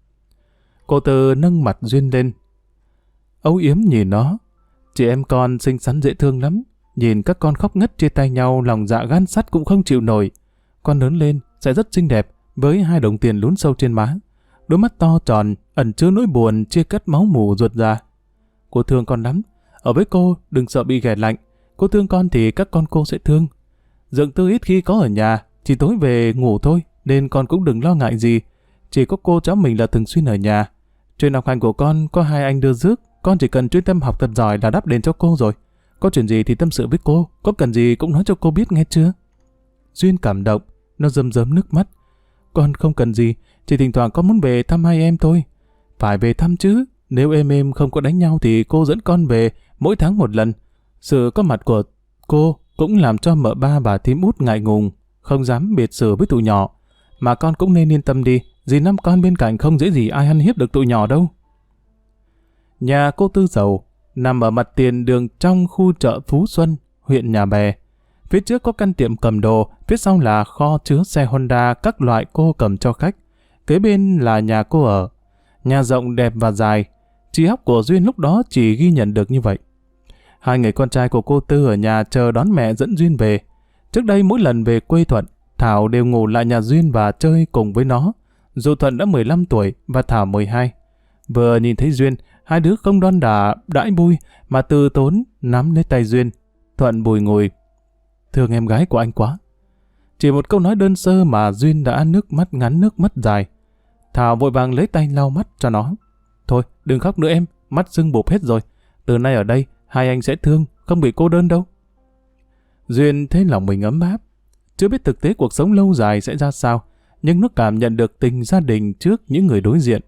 Cô Tư nâng mặt Duyên lên, âu yếm nhìn nó. Chị em con xinh xắn dễ thương lắm. Nhìn các con khóc ngất chia tay nhau, lòng dạ gan sắt cũng không chịu nổi. Con lớn lên sẽ rất xinh đẹp, với 2 đồng tiền lún sâu trên má, đôi mắt to tròn, ẩn chứa nỗi buồn chia cắt máu mủ ruột già. Cô thương con lắm. Ở với cô đừng sợ bị ghẻ lạnh. Cô thương con thì các con cô sẽ thương. Dượng Tư ít khi có ở nhà, chỉ tối về ngủ thôi, nên con cũng đừng lo ngại gì. Chỉ có cô cháu mình là thường xuyên ở nhà. Chuyện học hành của con có hai anh đưa rước, con chỉ cần chuyên tâm học thật giỏi là đáp đền cho cô rồi. Có chuyện gì thì tâm sự với cô, có cần gì cũng nói cho cô biết nghe chưa? Duyên cảm động, nó rơm rớm nước mắt. Con không cần gì, chỉ thỉnh thoảng con muốn về thăm hai em thôi. Phải về thăm chứ, nếu em không có đánh nhau thì cô dẫn con về mỗi tháng một lần. Sự có mặt của cô cũng làm cho mợ ba và thím út ngại ngùng, không dám biệt xử với tụi nhỏ. Mà con cũng nên yên tâm đi, dì năm con bên cạnh không dễ gì ai ăn hiếp được tụi nhỏ đâu. Nhà cô Tư giàu, nằm ở mặt tiền đường trong khu chợ Phú Xuân, huyện Nhà Bè. Phía trước có căn tiệm cầm đồ, phía sau là kho chứa xe Honda các loại cô cầm cho khách. Kế bên là nhà cô ở. Nhà rộng đẹp và dài. Trí óc của Duyên lúc đó chỉ ghi nhận được như vậy. Hai người con trai của cô Tư ở nhà chờ đón mẹ dẫn Duyên về. Trước đây mỗi lần về quê Thuận, Thảo đều ngủ lại nhà Duyên và chơi cùng với nó. Dù Thuận đã 15 tuổi và Thảo 12. Vừa nhìn thấy Duyên, hai đứa không đon đả đãi bui mà từ tốn nắm lấy tay Duyên. Thuận bùi ngùi. Thương em gái của anh quá. Chỉ một câu nói đơn sơ mà Duyên đã nước mắt ngắn nước mắt dài. Thảo vội vàng lấy tay lau mắt cho nó. Thôi, đừng khóc nữa em, mắt sưng bụp hết rồi. Từ nay ở đây, hai anh sẽ thương, không bị cô đơn đâu. Duyên thấy lòng mình ấm áp. Chưa biết thực tế cuộc sống lâu dài sẽ ra sao, nhưng nó cảm nhận được tình gia đình trước những người đối diện.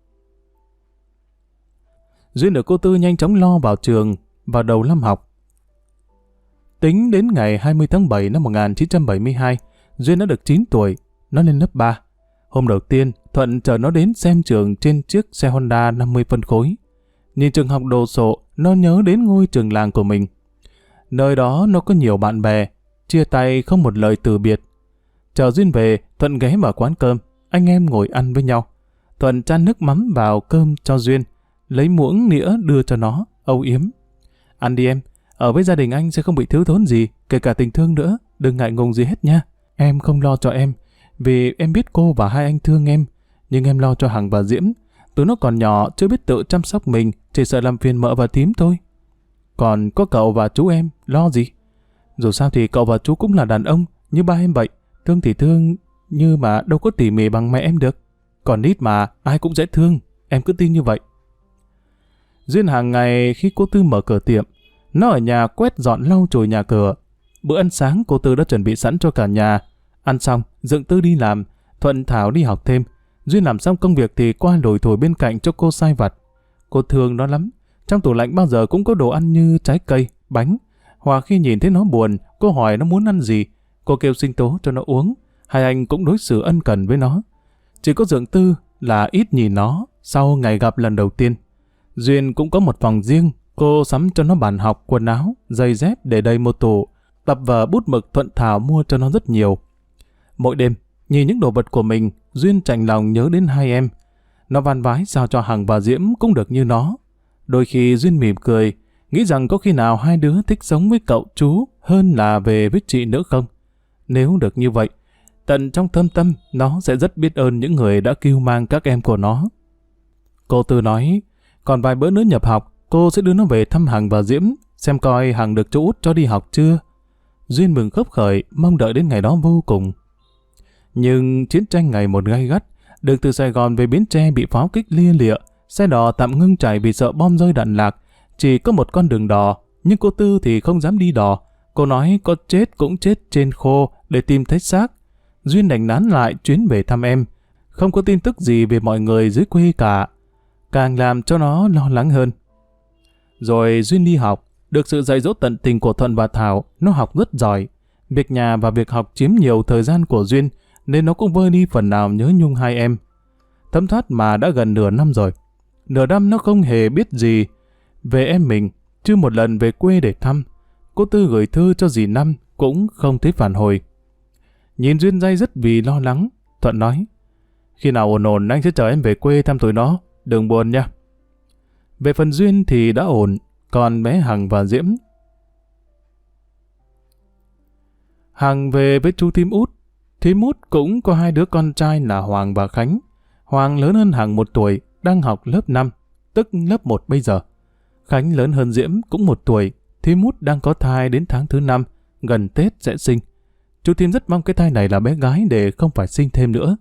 Duyên được cô Tư nhanh chóng lo vào trường vào đầu năm học. Tính đến ngày 20 tháng 7 năm 1972, Duyên đã được 9 tuổi, nó lên lớp 3. Hôm đầu tiên, Thuận chở nó đến xem trường trên chiếc xe Honda 50 phân khối. Nhìn trường học đồ sộ, nó nhớ đến ngôi trường làng của mình. Nơi đó nó có nhiều bạn bè, chia tay không một lời từ biệt. Chờ Duyên về, Thuận ghé vào quán cơm, anh em ngồi ăn với nhau. Thuận chan nước mắm vào cơm cho Duyên, lấy muỗng nĩa đưa cho nó, âu yếm. Ăn đi em, ở với gia đình anh sẽ không bị thiếu thốn gì, kể cả tình thương nữa, đừng ngại ngùng gì hết nha. Em không lo cho em, vì em biết cô và hai anh thương em, nhưng em lo cho Hằng và Diễm. Tụi nó còn nhỏ, chưa biết tự chăm sóc mình, chỉ sợ làm phiền mợ và thím thôi. Còn có cậu và chú em, lo gì? Dù sao thì cậu và chú cũng là đàn ông, như ba em vậy. Thương thì thương, như mà đâu có tỉ mỉ bằng mẹ em được. Còn nít mà, ai cũng dễ thương, em cứ tin như vậy. Duyên hàng ngày khi cô Tư mở cửa tiệm, nó ở nhà quét dọn lau chùi nhà cửa. Bữa ăn sáng cô Tư đã chuẩn bị sẵn cho cả nhà. Ăn xong, Dượng Tư đi làm, Thuận Thảo đi học thêm. Duyên làm xong công việc thì qua lủi thủi bên cạnh cho cô sai vặt. Cô thương nó lắm. Trong tủ lạnh bao giờ cũng có đồ ăn như trái cây, bánh. Hoặc khi nhìn thấy nó buồn, cô hỏi nó muốn ăn gì. Cô kêu sinh tố cho nó uống. Hai anh cũng đối xử ân cần với nó. Chỉ có Dượng Tư là ít nhìn nó sau ngày gặp lần đầu tiên. Duyên cũng có một phòng riêng. Cô sắm cho nó bàn học, quần áo, giày dép để đầy một tủ. Tập vở bút mực Thuận Thảo mua cho nó rất nhiều. Mỗi đêm, nhìn những đồ vật của mình, Duyên chạnh lòng nhớ đến hai em. Nó van vái sao cho Hằng và Diễm cũng được như nó. Đôi khi Duyên mỉm cười, nghĩ rằng có khi nào hai đứa thích sống với cậu chú hơn là về với chị nữa không? Nếu được như vậy, tận trong thâm tâm nó sẽ rất biết ơn những người đã cưu mang các em của nó. Cô Tư nói, còn vài bữa nữa nhập học, cô sẽ đưa nó về thăm Hằng và Diễm, xem coi Hằng được chú út cho đi học chưa. Duyên mừng khấp khởi, mong đợi đến ngày đó vô cùng. Nhưng chiến tranh ngày một gay gắt, đường từ Sài Gòn về Bến Tre bị pháo kích lia lịa, xe đò tạm ngưng chạy vì sợ bom rơi đạn lạc, chỉ có một con đường đò, nhưng cô Tư thì không dám đi đò. Cô nói có chết cũng chết trên khô để tìm thấy xác. Duyên đành nán lại chuyến về thăm em, không có tin tức gì về mọi người dưới quê cả, càng làm cho nó lo lắng hơn. Rồi Duyên đi học, được sự dạy dỗ tận tình của Thuận và Thảo, nó học rất giỏi. Việc nhà và việc học chiếm nhiều thời gian của Duyên, nên nó cũng vơi đi phần nào nhớ nhung hai em. Thấm thoát mà đã gần nửa năm rồi. Nửa năm nó không hề biết gì về em mình, chưa một lần về quê để thăm. Cô Tư gửi thư cho dì Năm cũng không thấy phản hồi. Nhìn Duyên day dứt vì lo lắng, Thuận nói, khi nào ổn ổn anh sẽ chở em về quê thăm tụi nó, đừng buồn nha. Về phần Duyên thì đã ổn, còn bé Hằng và Diễm. Hằng về với chú thím út. Thím út cũng có hai đứa con trai là Hoàng và Khánh. Hoàng lớn hơn Hằng 1 tuổi, đang học lớp 5, tức lớp 1 bây giờ. Khánh lớn hơn Diễm cũng 1 tuổi, Thím Út đang có thai đến tháng thứ 5, gần Tết sẽ sinh. Chú Thím rất mong cái thai này là bé gái để không phải sinh thêm nữa.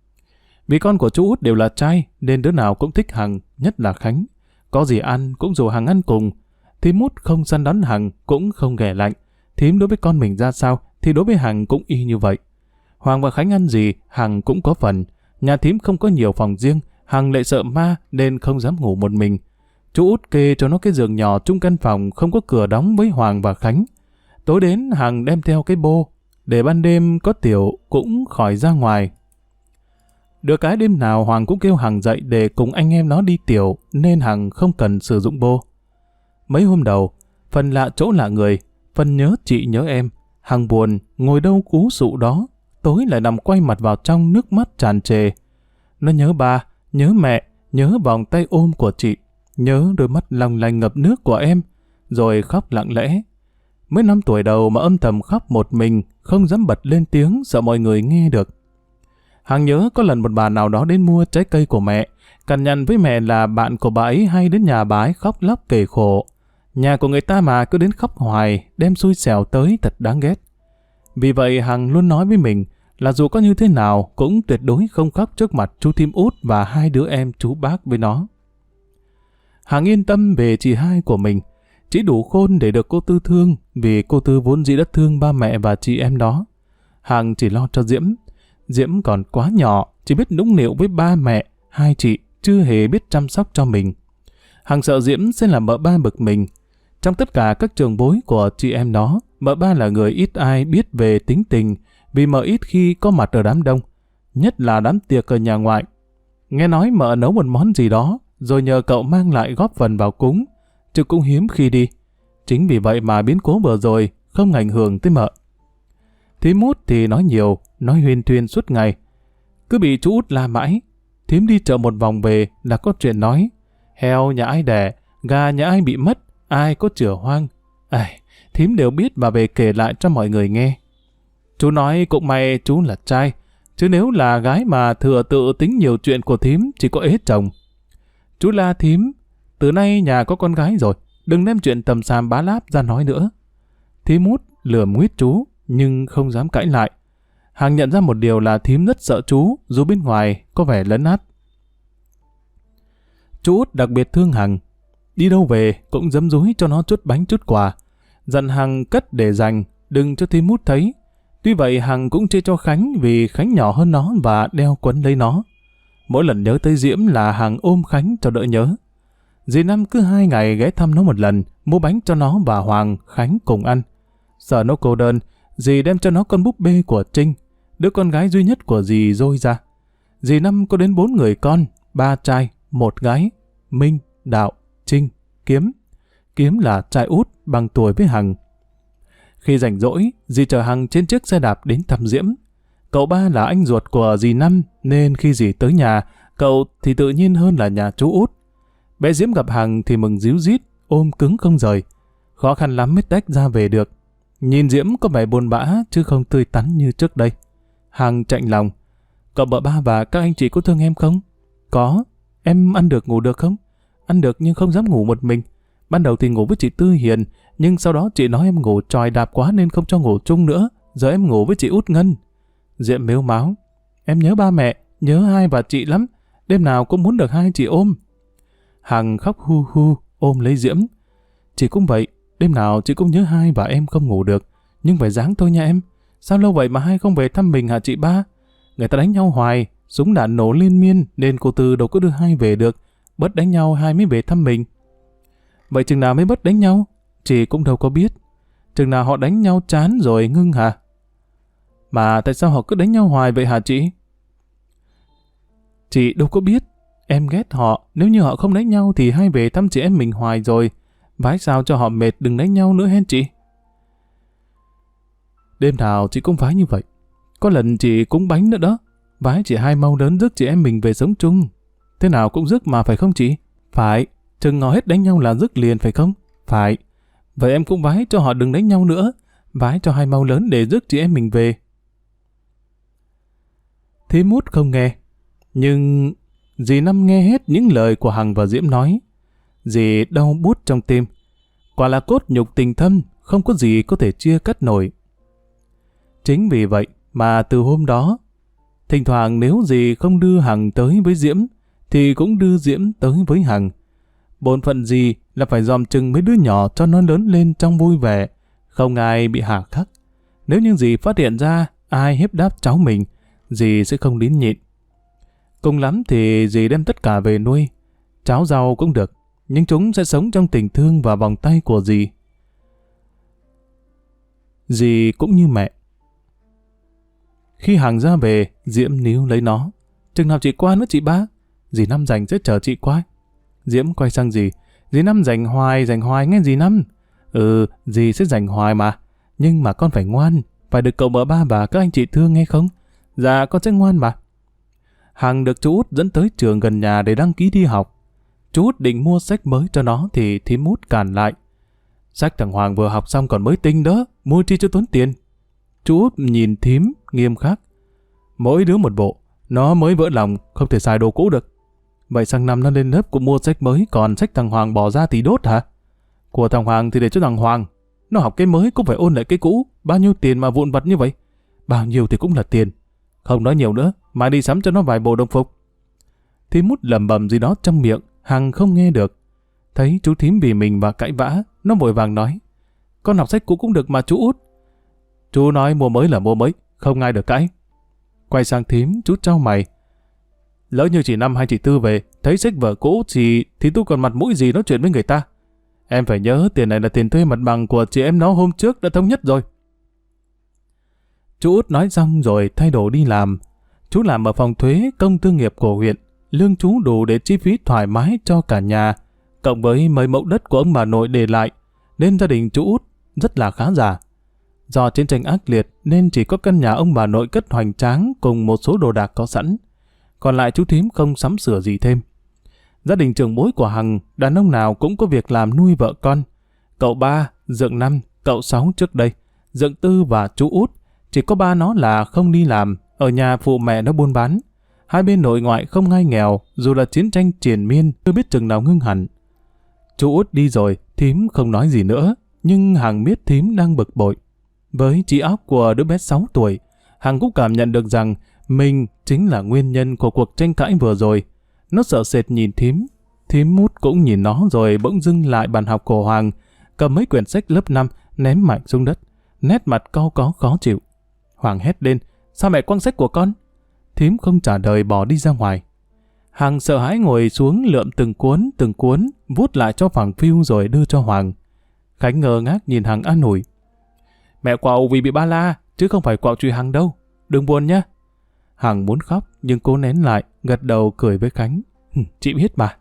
Vì con của chú Út đều là trai nên đứa nào cũng thích Hằng, nhất là Khánh. Có gì ăn cũng rủ Hằng ăn cùng. Thím Út không săn đón Hằng cũng không ghẻ lạnh. Thím đối với con mình ra sao thì đối với Hằng cũng y như vậy. Hoàng và Khánh ăn gì Hằng cũng có phần. Nhà thím không có nhiều phòng riêng, Hằng lại sợ ma nên không dám ngủ một mình. Chú Út kê cho nó cái giường nhỏ chung căn phòng không có cửa đóng với Hoàng và Khánh. Tối đến Hằng đem theo cái bô, để ban đêm có tiểu cũng khỏi ra ngoài. Được cái đêm nào Hoàng cũng kêu Hằng dậy để cùng anh em nó đi tiểu nên Hằng không cần sử dụng bô. Mấy hôm đầu, phần lạ chỗ lạ người, phần nhớ chị nhớ em, Hằng buồn, ngồi đâu cú sụ đó, tối lại nằm quay mặt vào trong nước mắt tràn trề. Nó nhớ ba, nhớ mẹ, nhớ vòng tay ôm của chị, nhớ đôi mắt long lanh ngập nước của em, rồi khóc lặng lẽ. Mới 5 tuổi đầu mà âm thầm khóc một mình, không dám bật lên tiếng sợ mọi người nghe được. Hằng nhớ có lần một bà nào đó đến mua trái cây của mẹ, cằn nhằn với mẹ là bạn của bà ấy hay đến nhà bà ấy khóc lóc kể khổ. Nhà của người ta mà cứ đến khóc hoài, đem xui xẻo tới thật đáng ghét. Vì vậy Hằng luôn nói với mình là dù có như thế nào cũng tuyệt đối không khóc trước mặt chú Thím Út và 2 đứa em chú bác với nó. Hằng yên tâm về chị hai của mình, chỉ đủ khôn để được cô Tư thương vì cô Tư vốn dĩ đã thương ba mẹ và chị em đó. Hằng chỉ lo cho Diễm. Diễm còn quá nhỏ, chỉ biết nũng nịu với ba mẹ, 2 chị, chưa hề biết chăm sóc cho mình. Hằng sợ Diễm sẽ làm mợ ba bực mình. Trong tất cả các trường bối của chị em nó, mợ ba là người ít ai biết về tính tình vì mợ ít khi có mặt ở đám đông, nhất là đám tiệc ở nhà ngoại. Nghe nói mợ nấu một món gì đó, rồi nhờ cậu mang lại góp phần vào cúng, chứ cũng hiếm khi đi. Chính vì vậy mà biến cố vừa rồi không ảnh hưởng tới mợ. Thím Út thì nói nhiều, nói huyên thuyên suốt ngày. Cứ bị chú Út la mãi, thím đi chợ một vòng về là có chuyện nói. Heo nhà ai đẻ, gà nhà ai bị mất, ai có chửa hoang. Thím đều biết và về kể lại cho mọi người nghe. Chú nói cũng may chú là trai, chứ nếu là gái mà thừa tự tính nhiều chuyện của thím chỉ có ế chồng. Chú la thím, từ nay nhà có con gái rồi, đừng đem chuyện tầm xàm bá láp ra nói nữa. Thím Út lườm nguyết chú, nhưng không dám cãi lại. Hằng nhận ra một điều là thím rất sợ chú, dù bên ngoài có vẻ lấn át. Chú Út đặc biệt thương Hằng, đi đâu về cũng giấm dúi cho nó chút bánh chút quà, dặn Hằng cất để dành, đừng cho thím Út thấy. Tuy vậy Hằng cũng chê cho Khánh vì Khánh nhỏ hơn nó và đeo quấn lấy nó. Mỗi lần nhớ tới Diễm là Hằng ôm Khánh cho đỡ nhớ. Dì Năm cứ 2 ngày ghé thăm nó một lần, mua bánh cho nó và Hoàng, Khánh cùng ăn. Sợ nó cô đơn, dì đem cho nó con búp bê của Trinh, đứa con gái duy nhất của dì dôi ra. Dì Năm có đến 4 người con, 3 trai, 1 gái, Minh, Đạo, Trinh, Kiếm. Kiếm là trai út bằng tuổi với Hằng. Khi rảnh rỗi, dì chở Hằng trên chiếc xe đạp đến thăm Diễm. Cậu ba là anh ruột của dì Năm nên khi dì tới nhà, cậu thì tự nhiên hơn là nhà chú Út. Bé Diễm gặp Hằng thì mừng ríu rít, ôm cứng không rời. Khó khăn lắm mới tách ra về được. Nhìn Diễm có vẻ buồn bã chứ không tươi tắn như trước đây. Hằng chạnh lòng. Cậu vợ ba và các anh chị có thương em không? Có. Em ăn được ngủ được không? Ăn được nhưng không dám ngủ một mình. Ban đầu thì ngủ với chị Tư Hiền, nhưng sau đó chị nói em ngủ tròi đạp quá nên không cho ngủ chung nữa. Giờ em ngủ với chị Út Ngân. Diễm mếu máo. Em nhớ ba mẹ, nhớ hai bà chị lắm. Đêm nào cũng muốn được hai chị ôm. Hằng khóc hu hu, ôm lấy Diễm. Chị cũng vậy, đêm nào chị cũng nhớ hai và em không ngủ được. Nhưng phải ráng thôi nha em. Sao lâu vậy mà hai không về thăm mình hả chị ba? Người ta đánh nhau hoài, súng đạn nổ liên miên nên cô Tư đâu có đưa hai về được. Bớt đánh nhau hai mới về thăm mình. Vậy chừng nào mới bớt đánh nhau? Chị cũng đâu có biết. Chừng nào họ đánh nhau chán rồi ngưng hả? Mà tại sao họ cứ đánh nhau hoài vậy hả chị? Chị đâu có biết. Em ghét họ, nếu như họ không đánh nhau thì hai về thăm chị em mình hoài rồi. Vái sao cho họ mệt đừng đánh nhau nữa hen chị. Đêm nào chị cũng vái như vậy. Có lần chị cũng bánh nữa đó. Vái chị hai mau lớn rước chị em mình về sống chung. Thế nào cũng rước mà phải không chị? Phải. Chừng ngỏ hết đánh nhau là rước liền phải không? Phải. Vậy em cũng vái cho họ đừng đánh nhau nữa. Vái cho hai mau lớn để rước chị em mình về. Thím Út không nghe. Nhưng dì Năm nghe hết những lời của Hằng và Diễm nói. Dì đau buốt trong tim. quả là cốt nhục tình thâm, không có gì có thể chia cắt nổi. Chính vì vậy mà từ hôm đó, thỉnh thoảng nếu dì không đưa Hằng tới với Diễm, thì cũng đưa Diễm tới với Hằng. Bổn phận dì là phải dòm chừng mấy đứa nhỏ cho nó lớn lên trong vui vẻ, không ai bị hà khắc. Nếu như dì phát hiện ra ai hiếp đáp cháu mình, dì sẽ không nín nhịn. Cùng lắm thì dì đem tất cả về nuôi, cháu giàu cũng được, nhưng chúng sẽ sống trong tình thương và vòng tay của dì. Dì cũng như mẹ. Khi Hằng ra về, Diễm níu lấy nó. Chừng nào chị qua nữa chị ba? Dì Năm rảnh sẽ chờ chị qua. Diễm quay sang dì. Dì Năm rảnh hoài nghe dì Năm. Dì sẽ rảnh hoài mà. Nhưng mà con phải ngoan, phải được cậu mợ ba và các anh chị thương nghe không? Dạ con sẽ ngoan mà. Hằng được chú Út dẫn tới trường gần nhà để đăng ký đi học. Chú Út định mua sách mới cho nó thì thím Út cản lại. Sách thằng Hoàng vừa học xong còn mới tinh đó, mua chi cho tốn tiền. Chú Út nhìn thím nghiêm khắc. Mỗi đứa một bộ, nó mới vỡ lòng, không thể xài đồ cũ được. Vậy sang năm nó lên lớp cũng mua sách mới, còn sách thằng Hoàng bỏ ra thì đốt hả? Của thằng Hoàng thì để cho thằng Hoàng. Nó học cái mới cũng phải ôn lại cái cũ. Bao nhiêu tiền mà vụn vặt như vậy? Bao nhiêu thì cũng là tiền. Không nói nhiều nữa, mai đi sắm cho nó vài bộ đồng phục. Thím Út lẩm bẩm gì đó trong miệng, Hằng không nghe được. Thấy chú thím vì mình và cãi vã, nó vội vàng nói. Con học sách cũ cũng được mà chú Út. Chú nói mua mới là mua mới, không ai được cãi. Quay sang thím, chú trao mày. Lỡ như chị Năm hay chị Tư về, thấy sách vở cũ thì tôi còn mặt mũi gì nói chuyện với người ta. Em phải nhớ tiền này là tiền thuê mặt bằng của chị em nó hôm trước đã thống nhất rồi. Chú Út nói xong rồi thay đồ đi làm. Chú làm ở phòng thuế công thương nghiệp của huyện. Lương chú đủ để chi phí thoải mái cho cả nhà. Cộng với mấy mẫu đất của ông bà nội để lại, nên gia đình chú Út rất là khá giả. Do chiến tranh ác liệt nên chỉ có căn nhà ông bà nội cất hoành tráng cùng một số đồ đạc có sẵn. Còn lại chú thím không sắm sửa gì thêm. Gia đình trưởng bối của Hằng, đàn ông nào cũng có việc làm nuôi vợ con. Cậu ba, Dượng Năm, cậu Sáu trước đây, Dượng Tư và chú Út. Chỉ có ba nó là không đi làm, ở nhà phụ mẹ nó buôn bán. Hai bên nội ngoại không ai nghèo, dù là chiến tranh triền miên, chưa biết chừng nào ngưng hẳn. Chú Út đi rồi, thím không nói gì nữa, nhưng Hằng biết thím đang bực bội. Với trí óc của đứa bé 6 tuổi, Hằng cũng cảm nhận được rằng mình chính là nguyên nhân của cuộc tranh cãi vừa rồi. Nó sợ sệt nhìn thím Út cũng nhìn nó rồi bỗng dưng lại bàn học của Hoàng, cầm mấy quyển sách lớp 5 ném mạnh xuống đất, nét mặt cau có khó chịu. Hoàng hét lên, sao mẹ quăng sách của con? Thím không trả lời bỏ đi ra ngoài. Hằng sợ hãi ngồi xuống lượm từng cuốn, vuốt lại cho phẳng phiu rồi đưa cho Hoàng. Khánh ngơ ngác nhìn Hằng an ủi. Mẹ quạo vì bị ba la, chứ không phải quạo truy Hằng đâu. Đừng buồn nhá. Hằng muốn khóc nhưng cố nén lại, gật đầu cười với Khánh. Chị biết mà.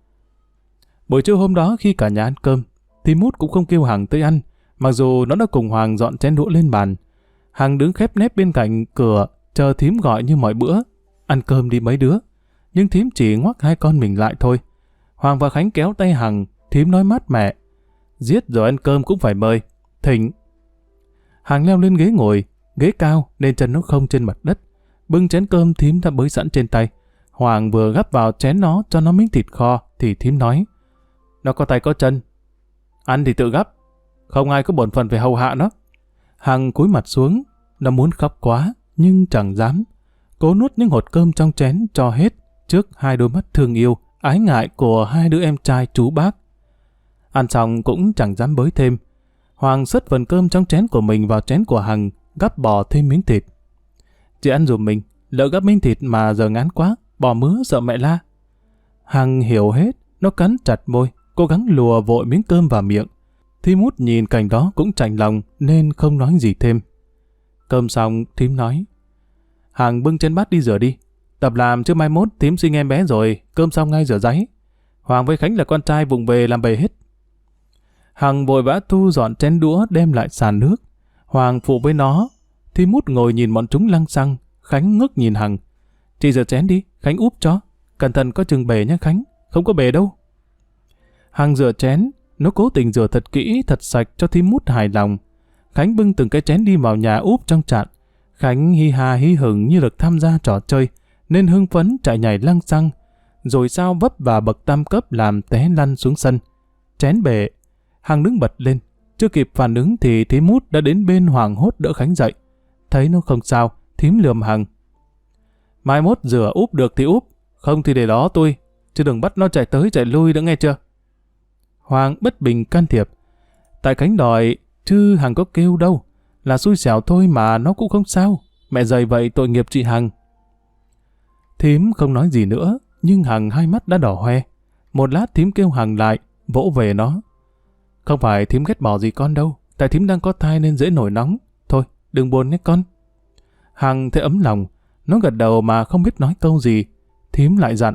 Buổi trưa hôm đó khi cả nhà ăn cơm, thím Út cũng không kêu Hằng tới ăn, mặc dù nó đã cùng Hoàng dọn chén đũa lên bàn. Hằng đứng khép nép bên cạnh cửa, chờ thím gọi như mọi bữa. Ăn cơm đi mấy đứa. Nhưng thím chỉ ngoắc hai con mình lại thôi. Hoàng và Khánh kéo tay Hằng, thím nói mát mẹ. Giết rồi ăn cơm cũng phải mời. Thỉnh. Hằng leo lên ghế ngồi, ghế cao nên chân nó không trên mặt đất. Bưng chén cơm thím đã bới sẵn trên tay. Hoàng vừa gắp vào chén nó cho nó miếng thịt kho thì thím nói. Nó có tay có chân. Ăn thì tự gắp. Không ai có bổn phận phải hầu hạ nó. Hằng cúi mặt xuống. Nó muốn khóc quá nhưng chẳng dám. Cố nuốt những hột cơm trong chén cho hết trước hai đôi mắt thương yêu, ái ngại của hai đứa em trai chú bác. Ăn xong cũng chẳng dám bới thêm. Hoàng xất phần cơm trong chén của mình vào chén của Hằng, gắp bò thêm miếng thịt. Chị ăn giùm mình, lỡ gắp miếng thịt mà giờ ngán quá, bỏ mứa sợ mẹ la. Hằng hiểu hết, nó cắn chặt môi, cố gắng lùa vội miếng cơm vào miệng. Thím Út nhìn cảnh đó cũng chạnh lòng nên không nói gì thêm. Cơm xong, thím nói. Hằng bưng chén bát đi rửa đi. Tập làm chứ mai mốt thím sinh em bé rồi, cơm xong ngay rửa ráy. Hoàng với Khánh là con trai vụng về làm bề hết. Hằng vội vã thu dọn chén đũa đem lại sàn nước. Hoàng phụ với nó. Thím Út ngồi nhìn bọn chúng lăng xăng. Khánh ngước nhìn Hằng. Chị rửa chén đi, Khánh úp cho. Cẩn thận có chừng bể nhé Khánh, không có bể đâu. Hằng rửa chén, nó cố tình rửa thật kỹ, thật sạch cho thím Út hài lòng. Khánh bưng từng cái chén đi vào nhà úp trong chạn. Khánh hi ha hí hửng như được tham gia trò chơi, nên hưng phấn chạy nhảy lăng xăng. Rồi sao vấp vào bậc tam cấp làm té lăn xuống sân. Chén bể. Hằng đứng bật lên. Chưa kịp phản ứng thì thím Út đã đến bên hoảng hốt đỡ Khánh dậy. Thấy nó không sao, thím lườm Hằng. Mai mốt rửa úp được thì úp, không thì để đó tôi, chứ đừng bắt nó chạy tới chạy lui nữa nghe chưa. Hoàng bất bình can thiệp. Tại Khánh đòi, chứ Hằng có kêu đâu. Là xui xẻo thôi mà nó cũng không sao. Mẹ dày vậy tội nghiệp chị Hằng. Thím không nói gì nữa, nhưng Hằng hai mắt đã đỏ hoe. Một lát thím kêu Hằng lại, vỗ về nó. Không phải thím ghét bỏ gì con đâu, tại thím đang có thai nên dễ nổi nóng. Thôi, đừng buồn nhé con. Hằng thấy ấm lòng, nó gật đầu mà không biết nói câu gì. Thím lại dặn.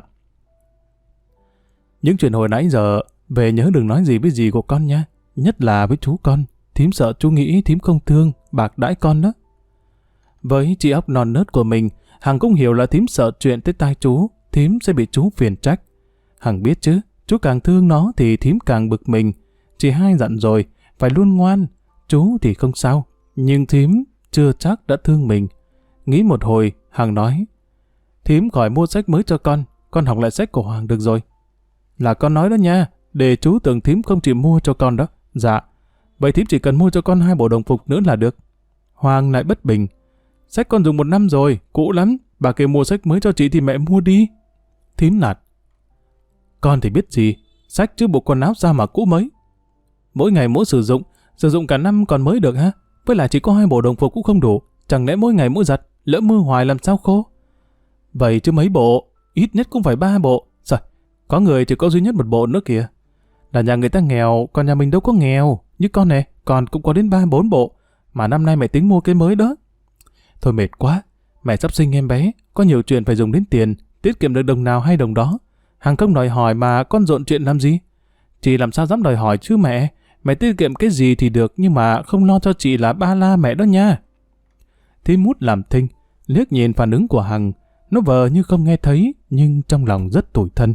Những chuyện hồi nãy giờ, về nhớ đừng nói gì với dì của con nha. Nhất là với chú con, thím sợ chú nghĩ thím không thương, bạc đãi con đó. Với chị óc non nớt của mình, Hằng cũng hiểu là thím sợ chuyện tới tai chú, thím sẽ bị chú phiền trách. Hằng biết chứ, chú càng thương nó thì thím càng bực mình. Chị hai dặn rồi, phải luôn ngoan. Chú thì không sao, nhưng thím chưa chắc đã thương mình. Nghĩ một hồi, Hằng nói, thím khỏi mua sách mới cho con học lại sách của Hoàng được rồi. Là con nói đó nha, để chú tưởng thím không chịu mua cho con đó. Dạ, vậy thím chỉ cần mua cho con 2 bộ đồng phục nữa là được. Hoàng lại bất bình. Sách con dùng 1 năm rồi, cũ lắm, bà kêu mua sách mới cho chị thì mẹ mua đi. Thím nạt. Con thì biết gì, sách chứ bộ quần áo sao mà cũ mới. Mỗi ngày mỗi sử dụng cả năm còn mới được ha. Với lại chỉ có 2 bộ đồng phục cũng không đủ, chẳng lẽ mỗi ngày mỗi giặt, lỡ mưa hoài làm sao khô. Vậy chứ mấy bộ, ít nhất cũng phải 3 bộ. Rồi, có người chỉ có duy nhất 1 bộ nữa kìa. Là nhà người ta nghèo, còn nhà mình đâu có nghèo. Như con này, còn cũng có đến 3-4 bộ. Mà năm nay mẹ tính mua cái mới đó. Thôi mệt quá, mẹ sắp sinh em bé, có nhiều chuyện phải dùng đến tiền, tiết kiệm được đồng nào hay đồng đó. Hằng không đòi hỏi mà con dộn chuyện làm gì. Chị làm sao dám đòi hỏi chứ mẹ tiết kiệm cái gì thì được nhưng mà không lo cho chị là ba la mẹ đó nha. Thím Út làm thinh, liếc nhìn phản ứng của Hằng, nó vờ như không nghe thấy nhưng trong lòng rất tủi thân.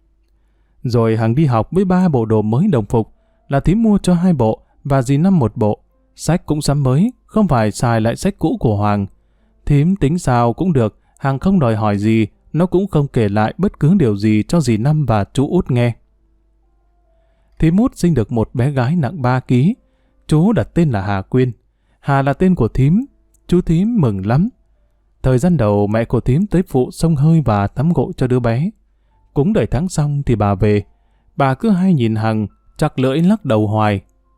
Rồi Hằng đi học với 3 bộ đồ mới đồng phục, là thím mua cho 2 bộ và dì Năm 1 bộ. Sách cũng sắm mới, không phải xài lại sách cũ của Hoàng. Thím tính sao cũng được, Hằng không đòi hỏi gì, nó cũng không kể lại bất cứ điều gì cho dì Năm và chú Út nghe. Thím Út sinh được một bé gái nặng 3 kg. Chú đặt tên là Hà Quyên. Hà là tên của thím. Chú thím mừng lắm. Thời gian đầu mẹ của thím tới phụ xông hơi và tắm gội cho đứa bé. Cúng đầy tháng xong thì bà về. Bà cứ hay nhìn Hằng, chặt lưỡi lắc đầu hoài.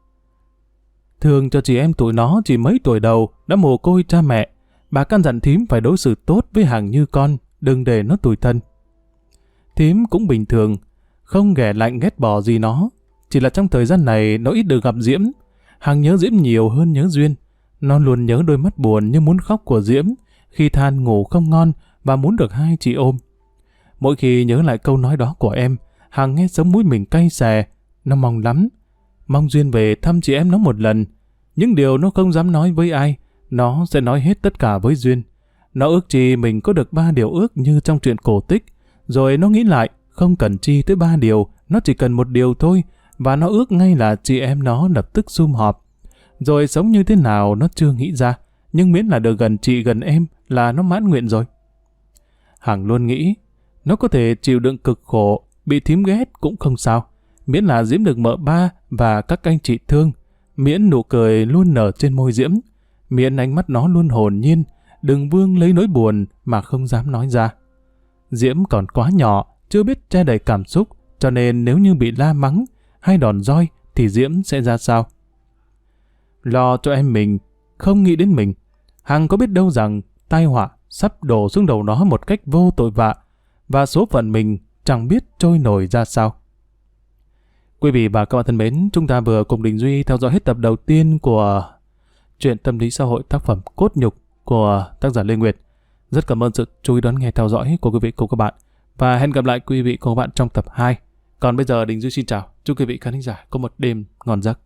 Thường cho chị em tụi nó chỉ mấy tuổi đầu đã mồ côi cha mẹ. Bà căn dặn thím phải đối xử tốt với Hằng như con, đừng để nó tủi thân. Thím cũng bình thường, không ghẻ lạnh ghét bỏ gì nó. Chỉ là trong thời gian này nó ít được gặp Diễm. Hằng nhớ Diễm nhiều hơn nhớ Duyên. Nó luôn nhớ đôi mắt buồn như muốn khóc của Diễm khi than ngủ không ngon và muốn được hai chị ôm. Mỗi khi nhớ lại câu nói đó của em, Hằng nghe sống mũi mình cay xè. Nó mong lắm, mong Duyên về thăm chị em nó một lần. Những điều nó không dám nói với ai, nó sẽ nói hết tất cả với Duyên. Nó ước chi mình có được 3 điều ước như trong truyện cổ tích. Rồi nó nghĩ lại, không cần chi tới 3 điều, nó chỉ cần 1 điều thôi. Và nó ước ngay là chị em nó lập tức sum họp. Rồi sống như thế nào nó chưa nghĩ ra, nhưng miễn là được gần chị gần em là nó mãn nguyện rồi. Hằng luôn nghĩ, nó có thể chịu đựng cực khổ, bị thím ghét cũng không sao. Miễn là Diễm được mợ ba và các anh chị thương, miễn nụ cười luôn nở trên môi Diễm, miễn ánh mắt nó luôn hồn nhiên, đừng vương lấy nỗi buồn mà không dám nói ra. Diễm còn quá nhỏ, chưa biết che đậy cảm xúc, cho nên nếu như bị la mắng hay đòn roi thì Diễm sẽ ra sao? Lo cho em mình, không nghĩ đến mình. Hằng có biết đâu rằng tai họa sắp đổ xuống đầu nó một cách vô tội vạ, và số phận mình chẳng biết trôi nổi ra sao. Quý vị và các bạn thân mến, chúng ta vừa cùng Đình Duy theo dõi hết tập đầu tiên của truyện tâm lý xã hội tác phẩm Cốt Nhục của tác giả Lê Nguyệt. Rất cảm ơn sự chú ý đón nghe theo dõi của quý vị cùng các bạn, và hẹn gặp lại quý vị cùng các bạn trong tập 2. Còn bây giờ Đình Duy xin chào, chúc quý vị khán giả có một đêm ngon giấc.